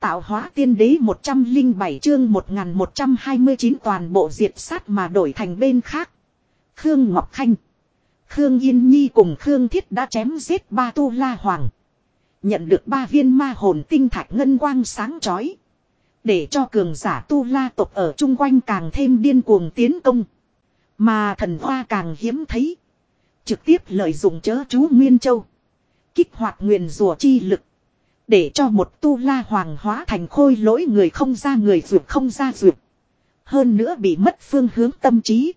Tạo hóa tiên đế 107 chương 1129 toàn bộ diệt sát mà đổi thành bên khác. Khương Ngọc Khanh, Khương Yên Nhi cùng Khương Thiết đã chém giết 3 tu la hoàng. Nhận được 3 viên ma hồn tinh thạch ngân quang sáng chói. Để cho cường giả tu la tộc ở chung quanh càng thêm điên cuồng tiến công. Mà thần hoa càng hiếm thấy. Trực tiếp lợi dụng chớ chú Nguyên Châu. Kích hoạt nguyền rùa chi lực. Để cho một tu la hoàng hóa thành khôi lỗi người không ra người vượt không ra vượt. Hơn nữa bị mất phương hướng tâm trí.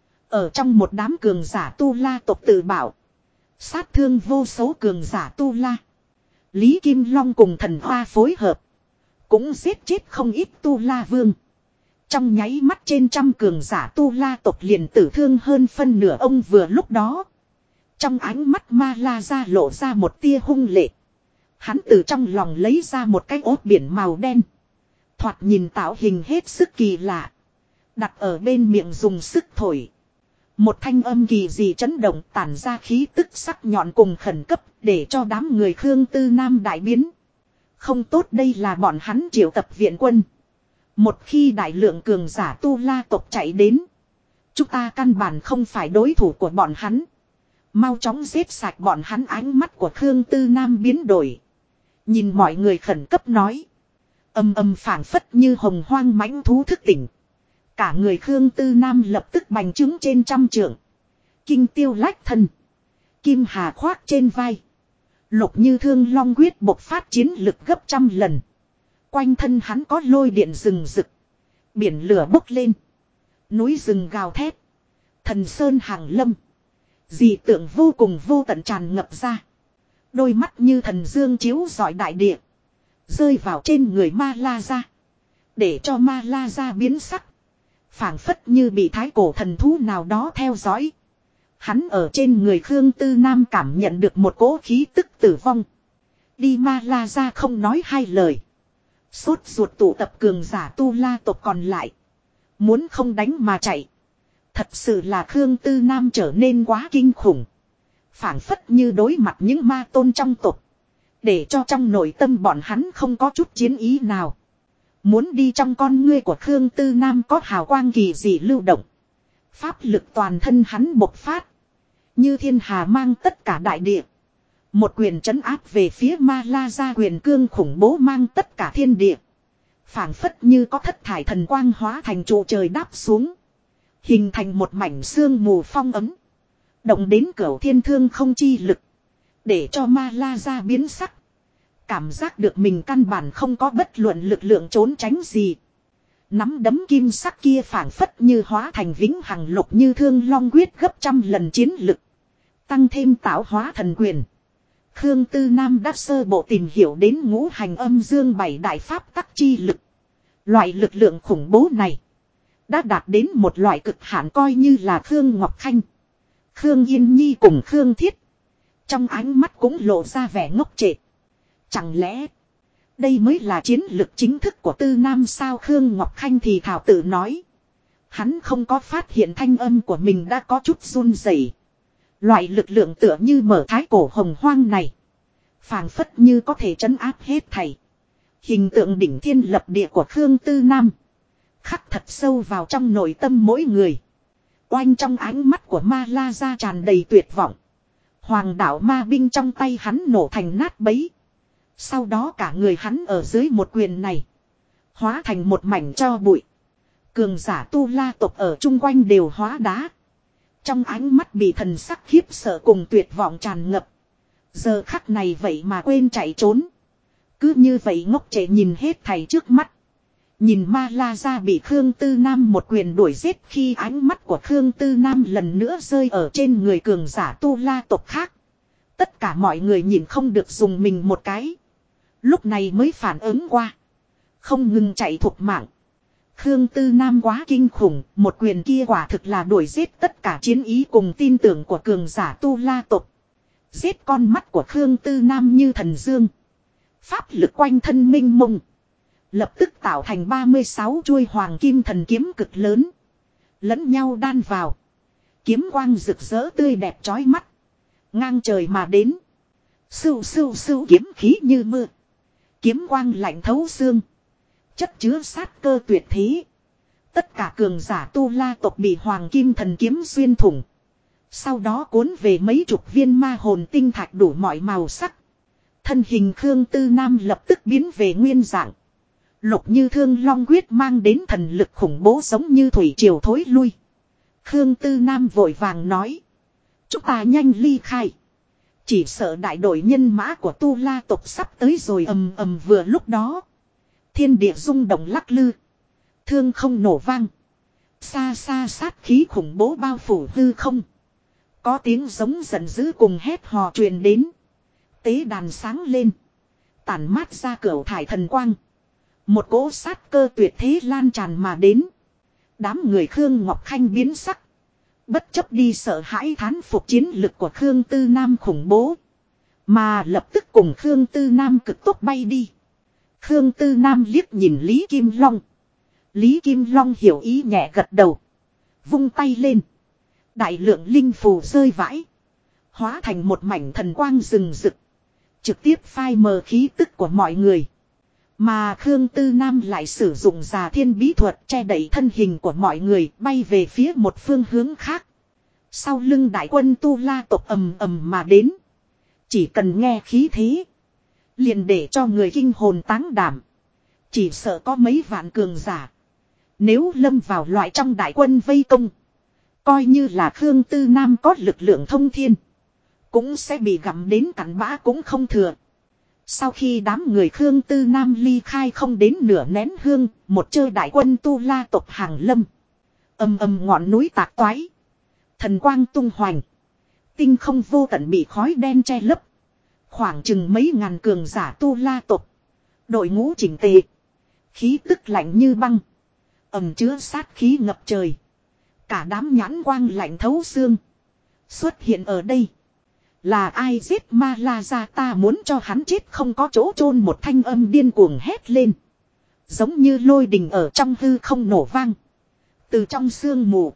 Ở trong một đám cường giả tu la tộc tự bảo. Sát thương vô số cường giả tu la. Lý Kim Long cùng thần hoa phối hợp. Cũng giết chết không ít tu la vương. Trong nháy mắt trên trăm cường giả tu la tộc liền tử thương hơn phân nửa ông vừa lúc đó. Trong ánh mắt ma la ra lộ ra một tia hung lệ. Hắn từ trong lòng lấy ra một cái ốt biển màu đen. Thoạt nhìn tạo hình hết sức kỳ lạ. Đặt ở bên miệng dùng sức thổi. Một thanh âm kỳ dị chấn động tản ra khí tức sắc nhọn cùng khẩn cấp để cho đám người Khương Tư Nam đại biến. Không tốt, đây là bọn hắn triệu tập viện quân. Một khi đại lượng cường giả tu la tộc chạy đến. Chúng ta căn bản không phải đối thủ của bọn hắn. Mau chóng giết sạch bọn hắn. Ánh mắt của Khương Tư Nam biến đổi. Nhìn mọi người khẩn cấp nói. Âm âm phảng phất như hồng hoang mãnh thú thức tỉnh. Cả người Khương Tư Nam lập tức bành trướng trên trăm trượng. Kinh tiêu lách thân. Kim hà khoác trên vai. Lục như thương long quyết bộc phát chiến lực gấp trăm lần. Quanh thân hắn có lôi điện rừng rực. Biển lửa bốc lên. Núi rừng gào thét. Thần sơn hàng lâm. Dị tượng vô cùng vô tận tràn ngập ra. Đôi mắt như thần dương chiếu rọi đại địa. Rơi vào trên người ma la ra. Để cho ma la ra biến sắc. Phảng phất như bị thái cổ thần thú nào đó theo dõi. Hắn ở trên người Khương Tư Nam cảm nhận được một cỗ khí tức tử vong. Đi, ma la ra không nói hai lời. Sốt ruột tụ tập cường giả tu la tộc còn lại. Muốn không đánh mà chạy. Thật sự là Khương Tư Nam trở nên quá kinh khủng. Phảng phất như đối mặt những ma tôn trong tộc. Để cho trong nội tâm bọn hắn không có chút chiến ý nào. Muốn đi, trong con ngươi của Khương Tư Nam có hào quang kỳ dị lưu động. Pháp lực toàn thân hắn bộc phát. Như thiên hà mang tất cả đại địa. Một quyền trấn áp về phía ma la ra, quyền cương khủng bố mang tất cả thiên địa. Phảng phất như có thất thải thần quang hóa thành trụ trời đáp xuống. Hình thành một mảnh sương mù phong ấm. Động đến cửu thiên thương không chi lực. Để cho ma la ra biến sắc. Cảm giác được mình căn bản không có bất luận lực lượng trốn tránh gì. Nắm đấm kim sắc kia phảng phất như hóa thành vĩnh hằng lục như thương long quyết gấp trăm lần chiến lực. Tăng thêm tạo hóa thần quyền. Khương Tư Nam đã sơ bộ tìm hiểu đến ngũ hành âm dương bảy đại pháp tắc chi lực. Loại lực lượng khủng bố này đã đạt đến một loại cực hạn, coi như là Khương Ngọc Khanh, Khương Yên Nhi cùng Khương Thiết. Trong ánh mắt cũng lộ ra vẻ ngốc trệ. Chẳng lẽ đây mới là chiến lực chính thức của Tư Nam sao? Khương Ngọc Khanh thì thảo tự nói. Hắn không có phát hiện thanh âm của mình đã có chút run rẩy. Loại lực lượng tựa như mở thái cổ hồng hoang này. Phảng phất như có thể trấn áp hết thảy. Hình tượng đỉnh thiên lập địa của Khương Tư Nam. Khắc thật sâu vào trong nội tâm mỗi người. Oanh, trong ánh mắt của ma la ra tràn đầy tuyệt vọng. Hoàng đạo ma binh trong tay hắn nổ thành nát bấy. Sau đó cả người hắn ở dưới một quyền này. Hóa thành một mảnh tro bụi. Cường giả tu la tộc ở chung quanh đều hóa đá. Trong ánh mắt bị thần sắc khiếp sợ cùng tuyệt vọng tràn ngập. Giờ khắc này vậy mà quên chạy trốn. Cứ như vậy ngốc trệ nhìn hết thảy trước mắt. Nhìn ma la ra bị Khương Tư Nam một quyền đuổi giết, khi ánh mắt của Khương Tư Nam lần nữa rơi ở trên người cường giả tu la tộc khác. Tất cả mọi người nhìn không được dùng mình một cái. Lúc này mới phản ứng qua. Không ngừng chạy thục mạng. Khương Tư Nam quá kinh khủng, một quyền kia quả thực là đuổi giết tất cả chiến ý cùng tin tưởng của cường giả tu la tộc. Giết, con mắt của Khương Tư Nam như thần dương. Pháp lực quanh thân minh mông. Lập tức tạo thành 36 chuôi hoàng kim thần kiếm cực lớn. Lẫn nhau đan vào. Kiếm quang rực rỡ tươi đẹp chói mắt. Ngang trời mà đến. Sưu sưu sưu, kiếm khí như mưa. Kiếm quang lạnh thấu xương. Chất chứa sát cơ tuyệt thế. Tất cả cường giả tu la tộc bị hoàng kim thần kiếm xuyên thủng. Sau đó cuốn về mấy chục viên ma hồn tinh thạch đủ mọi màu sắc. Thân hình Khương Tư Nam lập tức biến về nguyên dạng. Lục Như Thương Long quyết mang đến thần lực khủng bố giống như thủy triều thối lui. Khương Tư Nam vội vàng nói. Chúng ta nhanh ly khai. Chỉ sợ đại đội nhân mã của tu la tộc sắp tới rồi ầm ầm vừa lúc đó. Thiên địa rung động lắc lư. Thương không nổ vang. Xa xa sát khí khủng bố bao phủ hư không. Có tiếng giống giận dữ cùng hét hò truyền đến. Tế đàn sáng lên. Tản mát ra cửu thải thần quang. Một cỗ sát cơ tuyệt thế lan tràn mà đến. Đám người Khương Ngọc Khanh biến sắc. Bất chấp đi sợ hãi thán phục chiến lực của Khương Tư Nam khủng bố. Mà lập tức cùng Khương Tư Nam cực tốc bay đi. Khương Tư Nam liếc nhìn Lý Kim Long. Lý Kim Long hiểu ý nhẹ gật đầu. Vung tay lên. Đại lượng linh phù rơi vãi. Hóa thành một mảnh thần quang rừng rực. Trực tiếp phai mờ khí tức của mọi người. Mà Khương Tư Nam lại sử dụng già thiên bí thuật che đậy thân hình của mọi người bay về phía một phương hướng khác. Sau lưng đại quân tu la tộc ầm ầm mà đến. Chỉ cần nghe khí thế. Liền để cho người kinh hồn táng đảm. Chỉ sợ có mấy vạn cường giả. Nếu lâm vào loại trong đại quân vây công. Coi như là Khương Tư Nam có lực lượng thông thiên. Cũng sẽ bị gặm đến cặn bã cũng không thừa. Sau khi đám người Khương Tư Nam ly khai không đến nửa nén hương. Một chơi đại quân tu la tộc hàng lâm. Ầm ầm ngọn núi tạc toái. Thần quang tung hoành. Tinh không vô tận bị khói đen che lấp. Khoảng chừng mấy ngàn cường giả tu la tộc. Đội ngũ chỉnh tề. Khí tức lạnh như băng. Ẩm chứa sát khí ngập trời. Cả đám nhãn quang lạnh thấu xương. Xuất hiện ở đây. Là ai giết ma la ra, ta muốn cho hắn chết không có chỗ chôn, một thanh âm điên cuồng hét lên. Giống như lôi đình ở trong hư không nổ vang. Từ trong sương mù.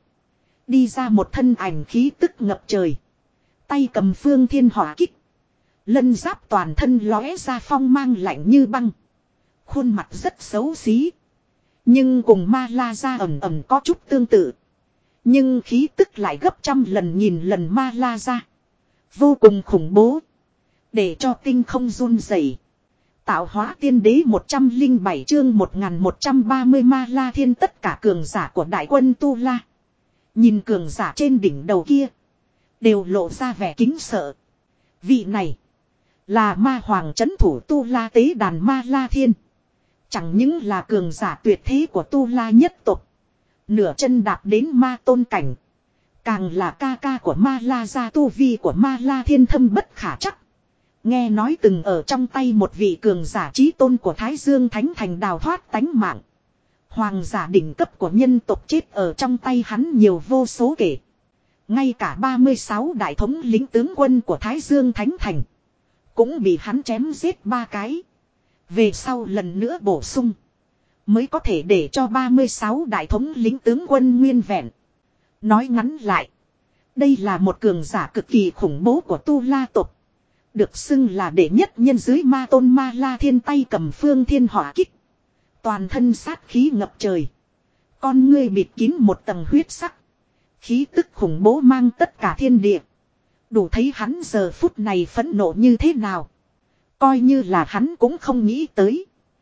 Đi ra một thân ảnh khí tức ngập trời. Tay cầm phương thiên hỏa kích. Lân giáp toàn thân lóe ra phong mang lạnh như băng. Khuôn mặt rất xấu xí. Nhưng cùng ma la ra ẩm ẩm có chút tương tự. Nhưng khí tức lại gấp trăm lần nghìn lần ma la ra. Vô cùng khủng bố. Để cho tinh không run rẩy. Tạo hóa tiên đế 107 chương 1130 ma la thiên, tất cả cường giả của đại quân tu la. Nhìn cường giả trên đỉnh đầu kia. Đều lộ ra vẻ kính sợ. Vị này. Là ma hoàng trấn thủ tu la tế đàn ma la thiên. Chẳng những là cường giả tuyệt thế của tu la nhất tộc. Nửa chân đạp đến ma tôn cảnh. Càng là ca ca của ma la gia, tu vi của ma la thiên thâm bất khả chắc. Nghe nói từng ở trong tay một vị cường giả chí tôn của Thái Dương Thánh Thành đào thoát tánh mạng. Hoàng giả đỉnh cấp của nhân tộc chết ở trong tay hắn nhiều vô số kể. Ngay cả 36 đại thống lĩnh tướng quân của Thái Dương Thánh Thành cũng bị hắn chém giết 3 cái. Về sau lần nữa bổ sung. Mới có thể để cho 36 đại thống lĩnh tướng quân nguyên vẹn. Nói ngắn lại. Đây là một cường giả cực kỳ khủng bố của tu la tộc. Được xưng là đệ nhất nhân dưới ma tôn ma la thiên, tay cầm phương thiên hỏa kích. Toàn thân sát khí ngập trời. Con ngươi bịt kín một tầng huyết sắc. Khí tức khủng bố mang tất cả thiên địa. Đủ thấy hắn giờ phút này phẫn nộ như thế nào. Coi như là hắn cũng không nghĩ tới.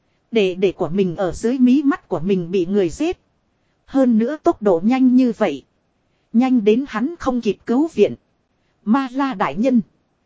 Đệ của mình ở dưới mí mắt của mình bị người giết. Hơn nữa tốc độ nhanh như vậy. Nhanh đến hắn không kịp cứu viện. Ma la đại nhân.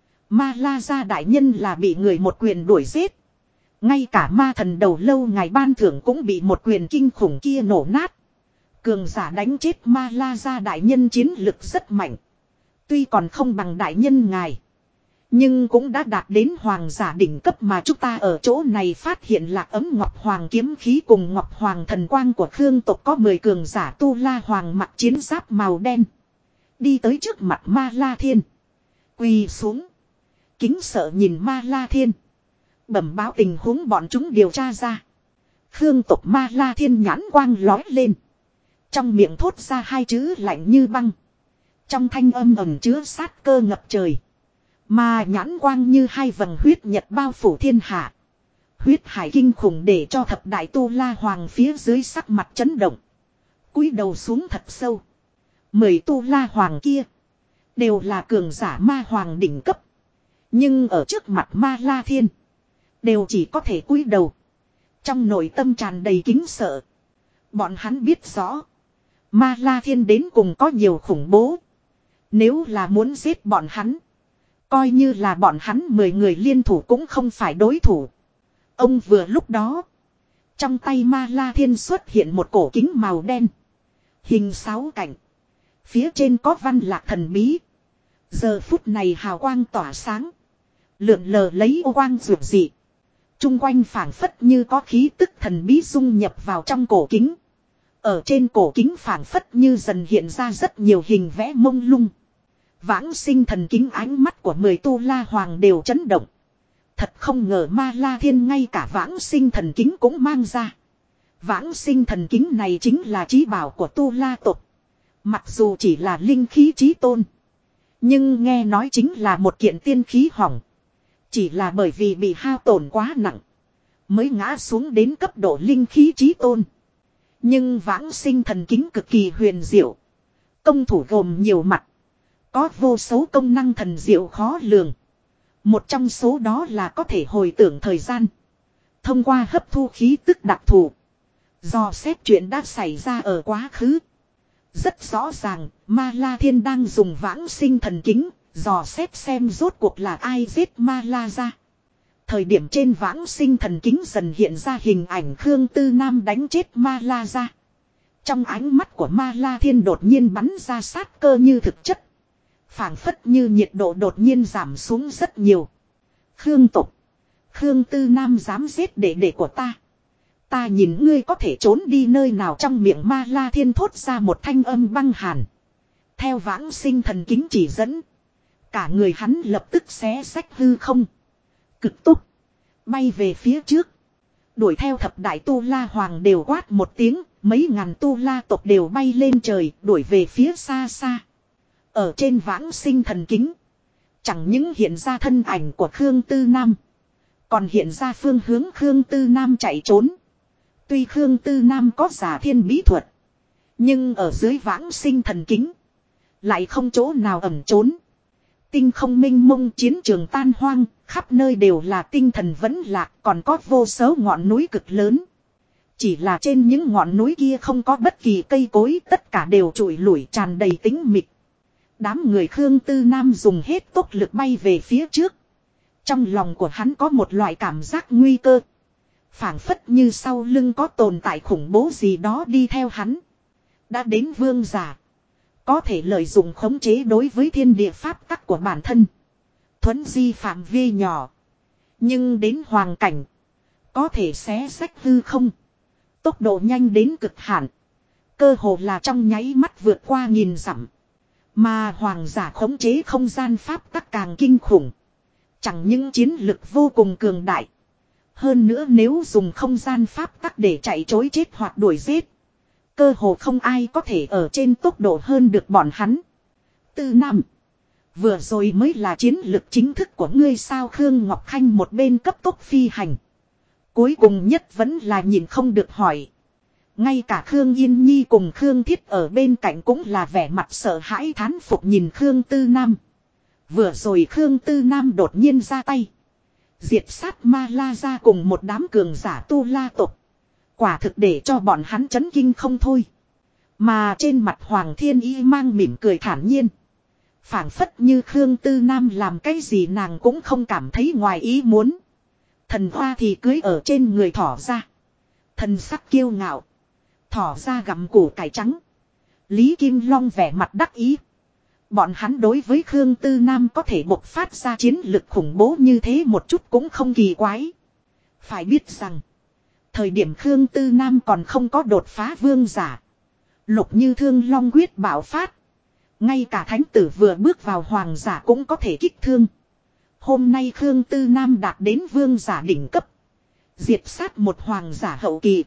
Ma la gia đại nhân là bị người một quyền đuổi giết. Ngay cả ma thần đầu lâu ngài ban thưởng cũng bị một quyền kinh khủng kia nổ nát. Cường giả đánh chết ma la gia đại nhân chiến lực rất mạnh. Tuy còn không bằng đại nhân ngài. Nhưng cũng đã đạt đến hoàng giả đỉnh cấp, mà chúng ta ở chỗ này phát hiện Lạc Ấm Ngọc Hoàng kiếm khí cùng Ngọc Hoàng thần quang của Khương tộc có 10 cường giả tu la hoàng mặc chiến giáp màu đen. Đi tới trước mặt ma la thiên. Quỳ xuống. Kính sợ nhìn ma la thiên. Bẩm báo tình huống bọn chúng điều tra ra. Khương tộc ma la thiên nhãn quang lói lên. Trong miệng thốt ra hai chữ lạnh như băng. Trong thanh âm ẩn chứa sát cơ ngập trời. Mà nhãn quang như hai vầng huyết nhật bao phủ thiên hạ. Huyết hải kinh khủng để cho thập đại tu la hoàng phía dưới sắc mặt chấn động. Cúi đầu xuống thật sâu. 10 tu la hoàng kia. Đều là cường giả ma hoàng đỉnh cấp. Nhưng ở trước mặt ma la thiên. Đều chỉ có thể cúi đầu. Trong nội tâm tràn đầy kính sợ. Bọn hắn biết rõ. Ma la thiên đến cùng có nhiều khủng bố. Nếu là muốn giết bọn hắn. Coi như là bọn hắn 10 người liên thủ cũng không phải đối thủ. Ông vừa lúc đó. Trong tay ma la thiên xuất hiện một cổ kính màu đen. Hình 6 cạnh. Phía trên có văn lạc thần bí. Giờ phút này hào quang tỏa sáng. Lượn lờ lấy ô quang rực dị. Trung quanh phảng phất như có khí tức thần bí dung nhập vào trong cổ kính. Ở trên cổ kính phảng phất như dần hiện ra rất nhiều hình vẽ mông lung. Vãng sinh thần kính ánh mắt của 10 tu la hoàng đều chấn động. Thật không ngờ ma la thiên ngay cả vãng sinh thần kính cũng mang ra. Vãng sinh thần kính này chính là chí bảo của tu la tộc. Mặc dù chỉ là linh khí chí tôn. Nhưng nghe nói chính là một kiện tiên khí hỏng. Chỉ là bởi vì bị hao tổn quá nặng. Mới ngã xuống đến cấp độ linh khí chí tôn. Nhưng vãng sinh thần kính cực kỳ huyền diệu. Công thủ gồm nhiều mặt. Có vô số công năng thần diệu khó lường. Một trong số đó là có thể hồi tưởng thời gian. Thông qua hấp thu khí tức đặc thù. Dò xét chuyện đã xảy ra ở quá khứ. Rất rõ ràng, Ma La Thiên đang dùng vãng sinh thần kính, dò xét xem rốt cuộc là ai giết Ma La ra. Thời điểm trên vãng sinh thần kính dần hiện ra hình ảnh Khương Tư Nam đánh chết Ma La ra. Trong ánh mắt của Ma La Thiên đột nhiên bắn ra sát cơ như thực chất. Phảng phất như nhiệt độ đột nhiên giảm xuống rất nhiều. Khương tục. Khương Tư Nam dám giết đệ đệ của ta. Ta nhìn ngươi có thể trốn đi nơi nào trong miệng Ma La Thiên thốt ra một thanh âm băng hàn. Theo vãng sinh thần kính chỉ dẫn. Cả người hắn lập tức xé xách hư không. Cực tốc. Bay về phía trước. Đuổi theo thập đại tu la hoàng đều quát một tiếng. Mấy ngàn tu la tộc đều bay lên trời đuổi về phía xa xa. Ở trên vãng sinh thần kính. Chẳng những hiện ra thân ảnh của Khương Tư Nam. Còn hiện ra phương hướng Khương Tư Nam chạy trốn. Tuy Khương Tư Nam có giả thiên bí thuật. Nhưng ở dưới vãng sinh thần kính. Lại không chỗ nào ẩn trốn. Tinh không minh mông chiến trường tan hoang. Khắp nơi đều là tinh thần vẫn lạc. Còn có vô số ngọn núi cực lớn. Chỉ là trên những ngọn núi kia không có bất kỳ cây cối. Tất cả đều trụi lủi tràn đầy tĩnh mịch. Đám người Khương Tư Nam dùng hết tốc lực bay về phía trước. Trong lòng của hắn có một loại cảm giác nguy cơ. Phảng phất như sau lưng có tồn tại khủng bố gì đó đi theo hắn. Đã đến vương giả. Có thể lợi dụng khống chế đối với thiên địa pháp tắc của bản thân. Thuấn di phạm vi nhỏ. Nhưng đến hoàng cảnh. Có thể xé xách hư không. Tốc độ nhanh đến cực hạn. Cơ hồ là trong nháy mắt vượt qua nghìn dặm. Mà hoàng giả khống chế không gian pháp tắc càng kinh khủng. Chẳng những chiến lực vô cùng cường đại. Hơn nữa nếu dùng không gian pháp tắc để chạy trối chết hoặc đuổi giết. Cơ hồ không ai có thể ở trên tốc độ hơn được bọn hắn. Tư Nam. Vừa rồi mới là chiến lực chính thức của ngươi sao Khương Ngọc Khanh một bên cấp tốc phi hành. Cuối cùng nhất vẫn là nhìn không được hỏi. Ngay cả Khương Yên Nhi cùng Khương Thiết ở bên cạnh cũng là vẻ mặt sợ hãi thán phục nhìn Khương Tư Nam. Vừa rồi Khương Tư Nam đột nhiên ra tay. Diệt sát Ma La ra cùng một đám cường giả tu la tộc. Quả thực để cho bọn hắn chấn kinh không thôi. Mà trên mặt Hoàng Thiên Y mang mỉm cười thản nhiên. Phảng phất như Khương Tư Nam làm cái gì nàng cũng không cảm thấy ngoài ý muốn. Thần hoa thì cưới ở trên người thỏ ra. Thần sắc kiêu ngạo. Thỏ ra gặm củ cải trắng. Lý Kim Long vẻ mặt đắc ý. Bọn hắn đối với Khương Tư Nam có thể bộc phát ra chiến lực khủng bố như thế một chút cũng không kỳ quái. Phải biết rằng. Thời điểm Khương Tư Nam còn không có đột phá vương giả. Lục như thương long quyết bạo phát. Ngay cả thánh tử vừa bước vào hoàng giả cũng có thể kích thương. Hôm nay Khương Tư Nam đạt đến vương giả đỉnh cấp. Diệt sát một hoàng giả hậu kỳ.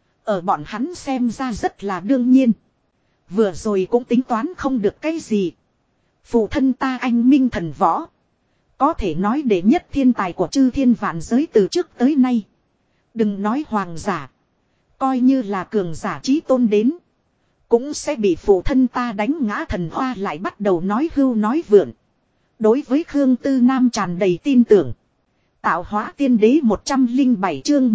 Ở bọn hắn xem ra rất là đương nhiên. Vừa rồi cũng tính toán không được cái gì. Phụ thân ta anh minh thần võ. Có thể nói đệ nhất thiên tài của chư thiên vạn giới từ trước tới nay. Đừng nói hoàng giả. Coi như là cường giả chí tôn đến. Cũng sẽ bị phụ thân ta đánh ngã. Thần Hoa lại bắt đầu nói hưu nói vượn. Đối với Khương Tư Nam tràn đầy tin tưởng. Tạo hóa tiên đế 107 chương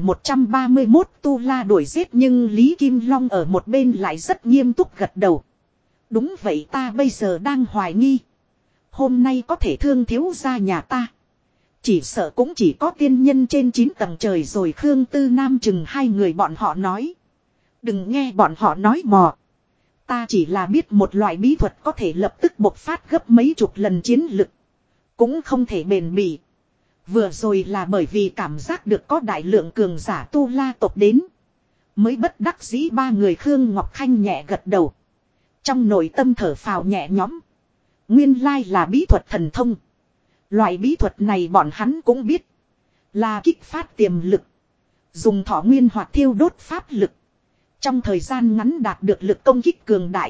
1131 tu la đuổi giết, nhưng Lý Kim Long ở một bên lại rất nghiêm túc gật đầu. Đúng vậy, ta bây giờ đang hoài nghi. Hôm nay có thể thương thiếu gia nhà ta. Chỉ sợ cũng chỉ có tiên nhân trên 9 tầng trời rồi. Khương Tư Nam chừng hai người bọn họ nói. Đừng nghe bọn họ nói mò. Ta chỉ là biết một loại bí thuật có thể lập tức bộc phát gấp mấy chục lần chiến lực. Cũng không thể bền bỉ. Vừa rồi là bởi vì cảm giác được có đại lượng cường giả tu la tộc đến. Mới bất đắc dĩ ba người. Khương Ngọc Khanh nhẹ gật đầu. Trong nội tâm thở phào nhẹ nhõm. Nguyên lai là bí thuật thần thông. Loại bí thuật này bọn hắn cũng biết. Là kích phát tiềm lực. Dùng thọ nguyên hoặc thiêu đốt pháp lực. Trong thời gian ngắn đạt được lực công kích cường đại.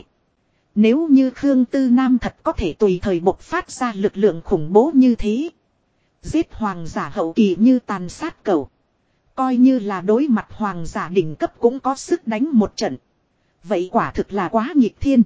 Nếu như Khương Tư Nam thật có thể tùy thời bộc phát ra lực lượng khủng bố như thế. Giết hoàng giả hậu kỳ như tàn sát cẩu. Coi như là đối mặt hoàng giả đỉnh cấp cũng có sức đánh một trận. Vậy quả thực là quá nghịch thiên.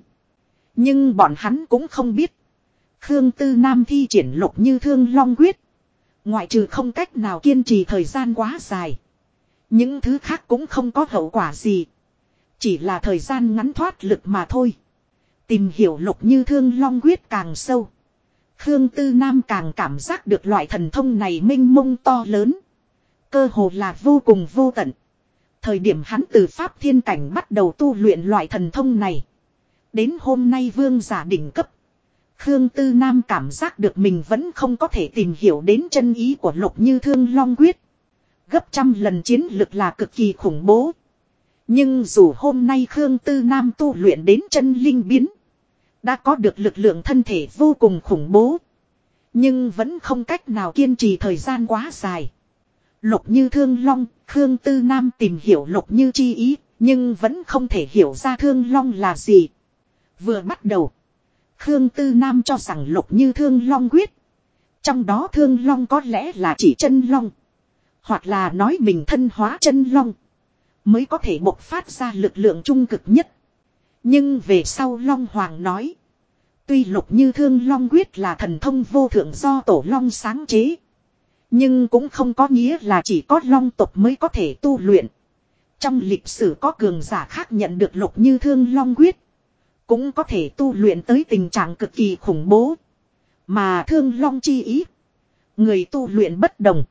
Nhưng bọn hắn cũng không biết. Khương Tư Nam thi triển Lục Như Thương Long Quyết. Ngoại trừ không cách nào kiên trì thời gian quá dài. Những thứ khác cũng không có hậu quả gì. Chỉ là thời gian ngắn thoát lực mà thôi. Tìm hiểu Lục Như Thương Long Quyết càng sâu. Khương Tư Nam càng cảm giác được loại thần thông này mênh mông to lớn. Cơ hồ là vô cùng vô tận. Thời điểm hắn từ Pháp Thiên Cảnh bắt đầu tu luyện loại thần thông này. Đến hôm nay vương giả đỉnh cấp. Khương Tư Nam cảm giác được mình vẫn không có thể tìm hiểu đến chân ý của Lục Như Thương Long Quyết. Gấp trăm lần chiến lực là cực kỳ khủng bố. Nhưng dù hôm nay Khương Tư Nam tu luyện đến chân linh biến. Đã có được lực lượng thân thể vô cùng khủng bố. Nhưng vẫn không cách nào kiên trì thời gian quá dài. Lục Như Thương Long, Khương Tư Nam tìm hiểu Lục Như chi ý. Nhưng vẫn không thể hiểu ra Thương Long là gì. Vừa bắt đầu. Khương Tư Nam cho rằng Lục Như Thương Long Quyết. Trong đó Thương Long có lẽ là chỉ chân long. Hoặc là nói mình thân hóa chân long. Mới có thể bộc phát ra lực lượng trung cực nhất. Nhưng về sau Long Hoàng nói. Tuy Lục Như Thương Long Quyết là thần thông vô thượng do Tổ Long sáng chế. Nhưng cũng không có nghĩa là chỉ có Long tộc mới có thể tu luyện. Trong lịch sử có cường giả khác nhận được Lục Như Thương Long Quyết. Cũng có thể tu luyện tới tình trạng cực kỳ khủng bố. Mà Thương Long chi ý. Người tu luyện bất đồng.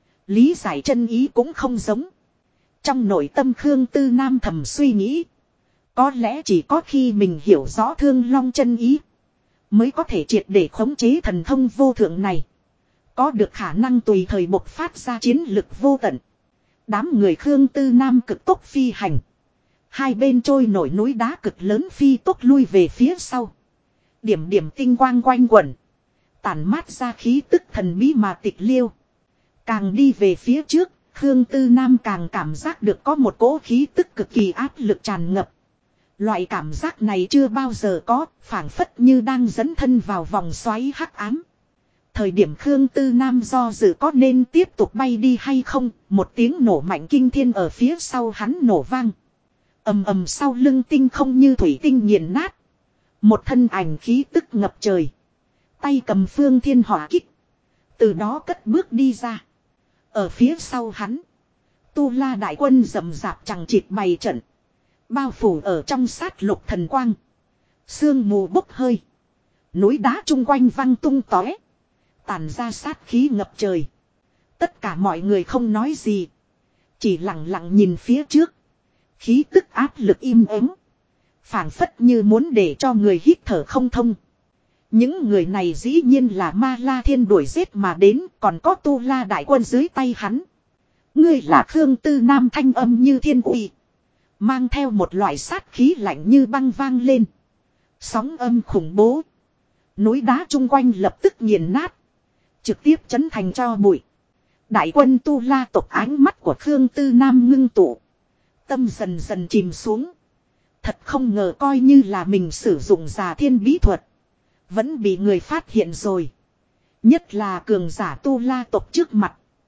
Lý giải chân ý cũng không giống. Trong nội tâm Khương Tư Nam thầm suy nghĩ. Có lẽ chỉ có khi mình hiểu rõ Thương Long chân ý. Mới có thể triệt để khống chế thần thông vô thượng này. Có được khả năng tùy thời bộc phát ra chiến lực vô tận. Đám người Khương Tư Nam cực tốc phi hành. Hai bên trôi nổi núi đá cực lớn phi tốc lui về phía sau. Điểm điểm tinh quang quanh quẩn. Tản mát ra khí tức thần bí mà tịch liêu. Càng đi về phía trước, Khương Tư Nam càng cảm giác được có một cỗ khí tức cực kỳ áp lực tràn ngập. Loại cảm giác này chưa bao giờ có, phảng phất như đang dẫn thân vào vòng xoáy hắc ám. Thời điểm Khương Tư Nam do dự có nên tiếp tục bay đi hay không, một tiếng nổ mạnh kinh thiên ở phía sau hắn nổ vang. Ầm ầm sau lưng tinh không như thủy tinh nghiền nát. Một thân ảnh khí tức ngập trời. Tay cầm phương thiên hỏa kích. Từ đó cất bước đi ra. Ở phía sau hắn. Tu La đại quân rầm rạp chẳng chịt bày trận. Bao phủ ở trong sát lục thần quang. Sương mù bốc hơi. Núi đá chung quanh văng tung tóe. Tàn ra sát khí ngập trời. Tất cả mọi người không nói gì. Chỉ lặng lặng nhìn phía trước. Khí tức áp lực im ắng. Phảng phất như muốn để cho người hít thở không thông. Những người này dĩ nhiên là Ma La Thiên đuổi giết mà đến, còn có Tu La đại quân dưới tay hắn. Ngươi là Khương Tư Nam, thanh âm như thiên uy. Mang theo một loại sát khí lạnh như băng vang lên. Sóng âm khủng bố. Núi đá chung quanh lập tức nghiền nát. Trực tiếp chấn thành tro bụi. Đại quân Tu La tộc, ánh mắt của Khương Tư Nam ngưng tụ. Tâm dần dần chìm xuống. Thật không ngờ coi như là mình sử dụng già thiên bí thuật. Vẫn bị người phát hiện rồi. Nhất là cường giả Tu La tộc trước mặt.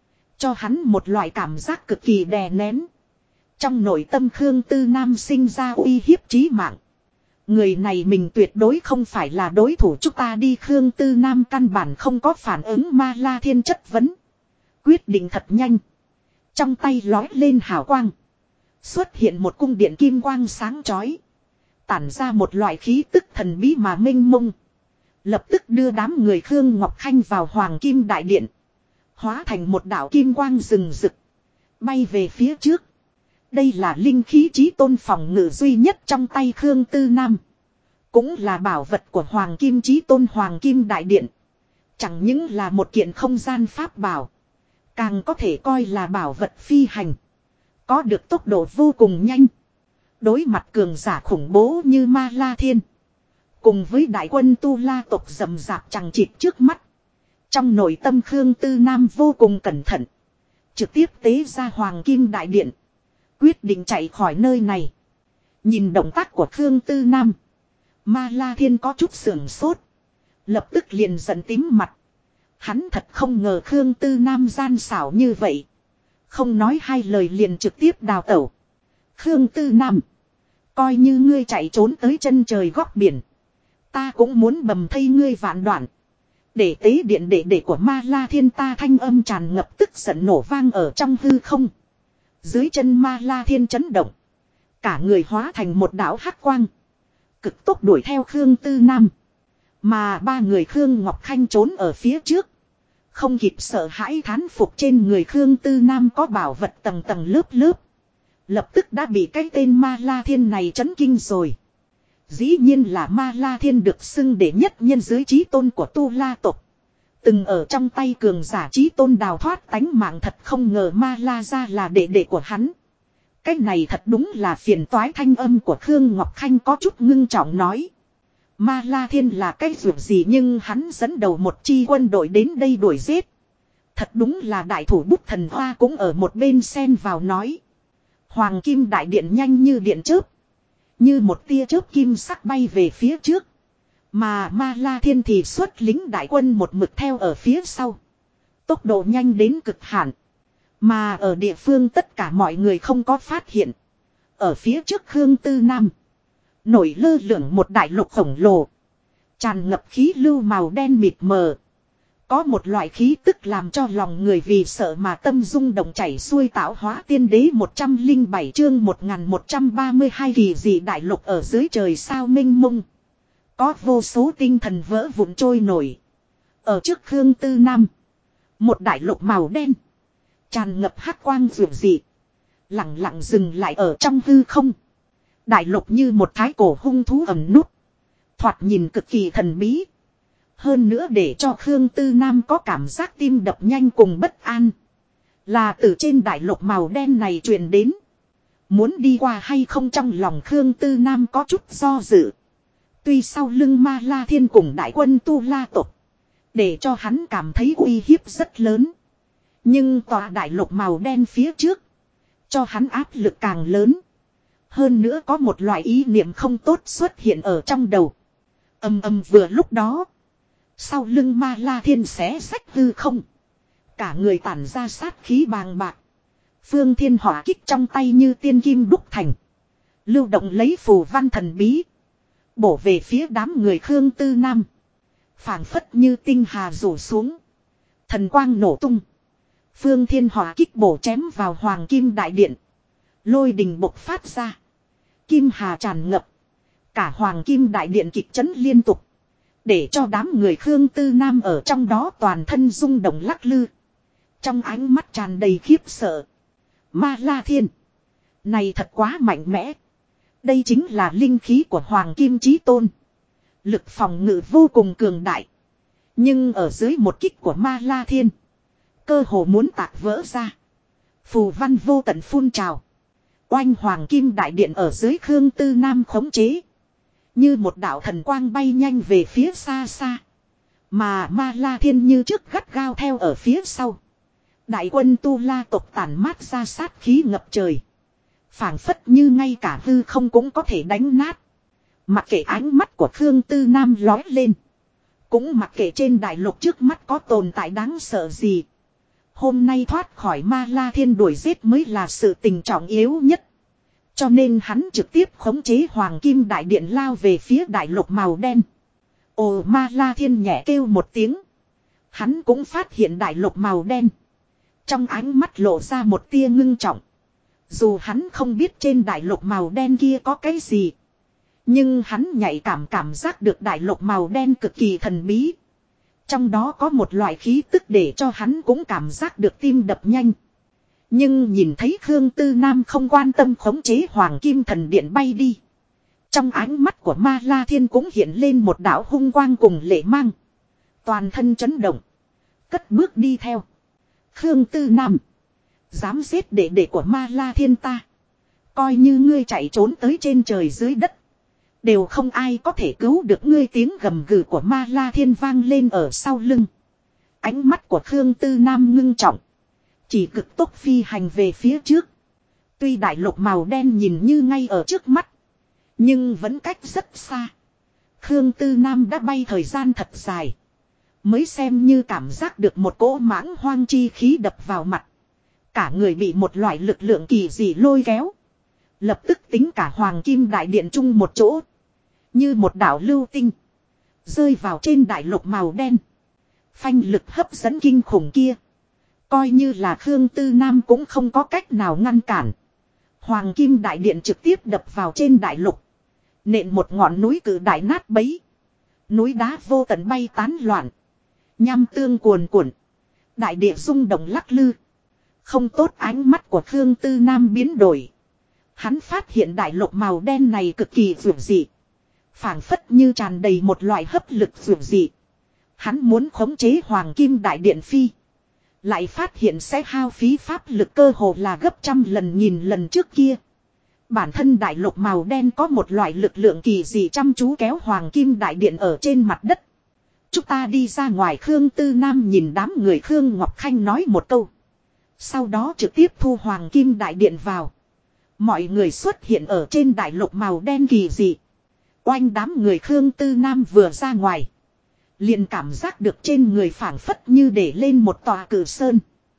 Cho hắn một loại cảm giác cực kỳ đè nén. Trong nội tâm Khương Tư Nam sinh ra uy hiếp chí mạng. Người này mình tuyệt đối không phải là đối thủ, chúng ta đi. Khương Tư Nam căn bản không có phản ứng Ma La Thiên chất vấn. Quyết định thật nhanh. Trong tay lói lên hào quang. Xuất hiện một cung điện kim quang sáng chói. Tản ra một loại khí tức thần bí mà mênh mông. Lập tức đưa đám người Khương Ngọc Khanh vào Hoàng Kim Đại Điện. Hóa thành một đạo kim quang rừng rực. Bay về phía trước. Đây là linh khí chí tôn phòng ngự duy nhất trong tay Khương Tư Nam. Cũng là bảo vật của Hoàng Kim Chí Tôn Hoàng Kim Đại Điện. Chẳng những là một kiện không gian pháp bảo. Càng có thể coi là bảo vật phi hành. Có được tốc độ vô cùng nhanh. Đối mặt cường giả khủng bố như Ma La Thiên. Cùng với đại quân Tu La tộc rầm rạp chằng chịt trước mắt. Trong nội tâm Khương Tư Nam vô cùng cẩn thận. Trực tiếp tế ra Hoàng Kim Đại Điện. Quyết định chạy khỏi nơi này. Nhìn động tác của Khương Tư Nam. Ma La Thiên có chút sưởng sốt. Lập tức liền giận tím mặt. Hắn thật không ngờ Khương Tư Nam gian xảo như vậy. Không nói hai lời liền trực tiếp đào tẩu. Khương Tư Nam. Coi như ngươi chạy trốn tới chân trời góc biển. Ta cũng muốn bầm thây ngươi vạn đoạn. Để tế điện đệ của Ma La Thiên. Ta thanh âm tràn ngập tức giận nổ vang ở trong hư không. Dưới chân Ma La Thiên chấn động. Cả người hóa thành một đạo hắc quang. Cực tốc đuổi theo Khương Tư Nam. Mà ba người Khương Ngọc Khanh trốn ở phía trước. Không kịp sợ hãi thán phục trên người Khương Tư Nam có bảo vật tầng tầng lớp lớp. Lập tức đã bị cái tên Ma La Thiên này chấn kinh rồi. Dĩ nhiên là Ma La Thiên được xưng đệ nhất nhân dưới chí tôn của Tu La tộc. Từng ở trong tay cường giả chí tôn đào thoát tánh mạng, thật không ngờ Ma La ra là đệ của hắn. Cái này thật đúng là phiền toái. Thanh âm của Khương Ngọc Khanh có chút ngưng trọng nói. Ma La Thiên là cái ruột gì nhưng hắn dẫn đầu một chi quân đội đến đây đuổi giết. Thật đúng là đại thủ bút thần hoa cũng ở một bên xen vào nói. Hoàng Kim Đại Điện nhanh như điện chớp. Như một tia chớp kim sắc bay về phía trước. Mà Ma La Thiên thì xuất lính đại quân một mực theo ở phía sau. Tốc độ nhanh đến cực hạn. Mà ở địa phương tất cả mọi người không có phát hiện. Ở phía trước Khương Tư Nam. Nổi lơ lửng một đại lục khổng lồ. Tràn ngập khí lưu màu đen mịt mờ. Có một loại khí tức làm cho lòng người vì sợ mà tâm rung động chảy xuôi. Tạo hóa tiên đế 107 chương 1132 kỳ dị đại lục ở dưới trời sao mênh mông. Có vô số tinh thần vỡ vụn trôi nổi. Ở trước Khương Tư Nam. Một đại lục màu đen. Tràn ngập hắc quang rượu dị. Lặng lặng dừng lại ở trong hư không. Đại lục như một thái cổ hung thú ẩn nút. Thoạt nhìn cực kỳ thần bí. Hơn nữa để cho Khương Tư Nam có cảm giác tim đập nhanh cùng bất an. Là từ trên đại lục màu đen này truyền đến. Muốn đi qua hay không trong lòng Khương Tư Nam có chút do dự. Tuy sau lưng Ma La Thiên cùng đại quân Tu La tộc. Để cho hắn cảm thấy uy hiếp rất lớn. Nhưng tòa đại lục màu đen phía trước. Cho hắn áp lực càng lớn. Hơn nữa có một loại ý niệm không tốt xuất hiện ở trong đầu. Ầm ầm vừa lúc đó. Sau lưng Ma La Thiên xé xách hư không. Cả người tản ra sát khí bàng bạc. Phương Thiên hỏa kích trong tay như tiên kim đúc thành. Lưu động lấy phù văn thần bí. Bổ về phía đám người Khương Tư Nam. Phảng phất như tinh hà rủ xuống. Thần quang nổ tung. Phương Thiên hỏa kích bổ chém vào Hoàng Kim Đại Điện. Lôi đình bộc phát ra. Kim hà tràn ngập. Cả Hoàng Kim Đại Điện kịch chấn liên tục. Để cho đám người Khương Tư Nam ở trong đó toàn thân rung động lắc lư. Trong ánh mắt tràn đầy khiếp sợ. Ma La Thiên. Này thật quá mạnh mẽ. Đây chính là linh khí của Hoàng Kim Chí Tôn. Lực phòng ngự vô cùng cường đại. Nhưng ở dưới một kích của Ma La Thiên. Cơ hồ muốn tạc vỡ ra. Phù văn vô tận phun trào. Oanh Hoàng Kim Đại Điện ở dưới Khương Tư Nam khống chế. Như một đạo thần quang bay nhanh về phía xa xa. Mà Ma La Thiên như trước gắt gao theo ở phía sau. Đại quân Tu La tộc tản mát ra sát khí ngập trời. Phảng phất như ngay cả hư không cũng có thể đánh nát. Mặc kệ ánh mắt của Khương Tư Nam lói lên. Cũng mặc kệ trên đại lục trước mắt có tồn tại đáng sợ gì. Hôm nay thoát khỏi Ma La Thiên đuổi giết mới là sự tình trọng yếu nhất. Cho nên hắn trực tiếp khống chế Hoàng Kim Đại Điện lao về phía đại lục màu đen. Ồ, Ma La Thiên nhẹ kêu một tiếng. Hắn cũng phát hiện đại lục màu đen. Trong ánh mắt lộ ra một tia ngưng trọng. Dù hắn không biết trên đại lục màu đen kia có cái gì. Nhưng hắn nhạy cảm giác được đại lục màu đen cực kỳ thần bí. Trong đó có một loại khí tức để cho hắn cũng cảm giác được tim đập nhanh. Nhưng nhìn thấy Khương Tư Nam không quan tâm khống chế Hoàng Kim Thần Điện bay đi. Trong ánh mắt của Ma La Thiên cũng hiện lên một đạo hung quang cùng lệ mang. Toàn thân chấn động. Cất bước đi theo. Khương Tư Nam. Dám giết đệ đệ của Ma La Thiên ta. Coi như ngươi chạy trốn tới trên trời dưới đất. Đều không ai có thể cứu được ngươi, tiếng gầm gừ của Ma La Thiên vang lên ở sau lưng. Ánh mắt của Khương Tư Nam ngưng trọng. Chỉ cực tốc phi hành về phía trước. Tuy đại lục màu đen nhìn như ngay ở trước mắt. Nhưng vẫn cách rất xa. Khương Tư Nam đã bay thời gian thật dài. Mới xem như cảm giác được một cỗ mãng hoang chi khí đập vào mặt. Cả người bị một loại lực lượng kỳ dị lôi kéo. Lập tức tính cả Hoàng Kim Đại Điện chung một chỗ. Như một đảo lưu tinh. Rơi vào trên đại lục màu đen. Phanh lực hấp dẫn kinh khủng kia. Coi như là Khương Tư Nam cũng không có cách nào ngăn cản. Hoàng Kim Đại Điện trực tiếp đập vào trên đại lục. Nện một ngọn núi cự đại nát bấy. Núi đá vô tận bay tán loạn. Nham tương cuồn cuộn. Đại địa rung động lắc lư. Không tốt, ánh mắt của Khương Tư Nam biến đổi. Hắn phát hiện đại lục màu đen này cực kỳ vượt dị. Phảng phất như tràn đầy một loại hấp lực vượt dị. Hắn muốn khống chế Hoàng Kim Đại Điện phi. Lại phát hiện sẽ hao phí pháp lực cơ hồ là gấp trăm lần nghìn lần trước kia. Bản thân đại lục màu đen có một loại lực lượng kỳ dị chăm chú kéo Hoàng Kim Đại Điện ở trên mặt đất. Chúng ta đi ra ngoài. Khương Tư Nam nhìn đám người Khương Ngọc Khanh nói một câu. Sau đó trực tiếp thu Hoàng Kim Đại Điện vào. Mọi người xuất hiện ở trên đại lục màu đen kỳ dị. Oanh, đám người Khương Tư Nam vừa ra ngoài. Liền cảm giác được trên người phảng phất như để lên một tòa cử sơn.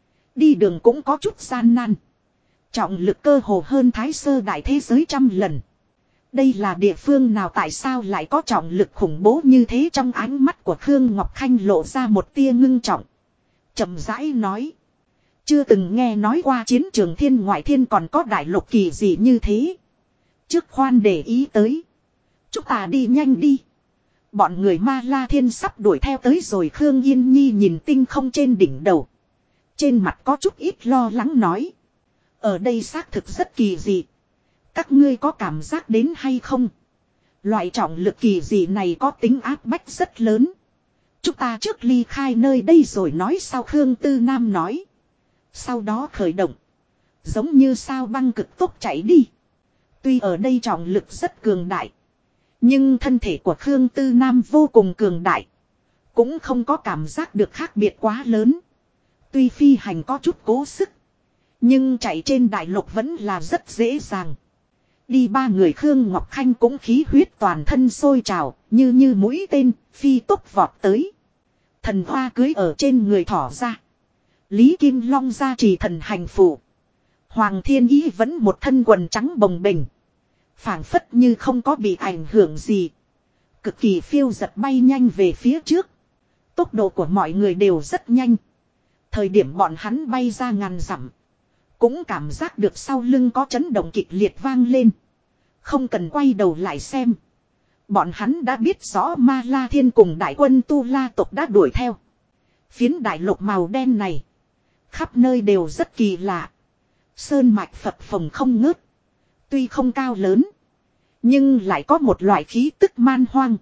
Đi đường cũng có chút gian nan. Trọng lực cơ hồ hơn Thái Sơ đại thế giới trăm lần. Đây là địa phương nào, tại sao lại có trọng lực khủng bố như thế? Trong ánh mắt của Khương Ngọc Khanh lộ ra một tia ngưng trọng. Chậm rãi nói. Chưa từng nghe nói qua chiến trường thiên ngoại thiên còn có đại lục kỳ gì như thế. Trước khoan để ý tới. Chúng ta đi nhanh đi. Bọn người Ma La Thiên sắp đuổi theo tới rồi. Khương Yên Nhi nhìn tinh không trên đỉnh đầu. Trên mặt có chút ít lo lắng nói. Ở đây xác thực rất kỳ dị. Các ngươi có cảm giác đến hay không? Loại trọng lực kỳ dị này có tính áp bách rất lớn. Chúng ta trước ly khai nơi đây rồi nói sau, Khương Tư Nam nói. Sau đó khởi động. Giống như sao băng cực tốc chạy đi. Tuy ở đây trọng lực rất cường đại. Nhưng thân thể của Khương Tư Nam vô cùng cường đại. Cũng không có cảm giác được khác biệt quá lớn. Tuy phi hành có chút cố sức. Nhưng chạy trên đại lục vẫn là rất dễ dàng. Đi ba người Khương Ngọc Khanh cũng khí huyết toàn thân sôi trào. Như mũi tên phi tốc vọt tới. Thần hoa cưới ở trên người thỏ ra. Lý Kim Long ra trì thần hành phù. Hoàng Thiên Ý vẫn một thân quần trắng bồng bềnh. Phảng phất như không có bị ảnh hưởng gì. Cực kỳ phiêu giật bay nhanh về phía trước. Tốc độ của mọi người đều rất nhanh. Thời điểm bọn hắn bay ra ngàn dặm. Cũng cảm giác được sau lưng có chấn động kịch liệt vang lên. Không cần quay đầu lại xem. Bọn hắn đã biết rõ Ma La Thiên cùng đại quân Tu La tộc đã đuổi theo. Phiến đại lục màu đen này. Khắp nơi đều rất kỳ lạ. Sơn mạch phập phồng không ngớt. Tuy không cao lớn. Nhưng lại có một loại khí tức man hoang.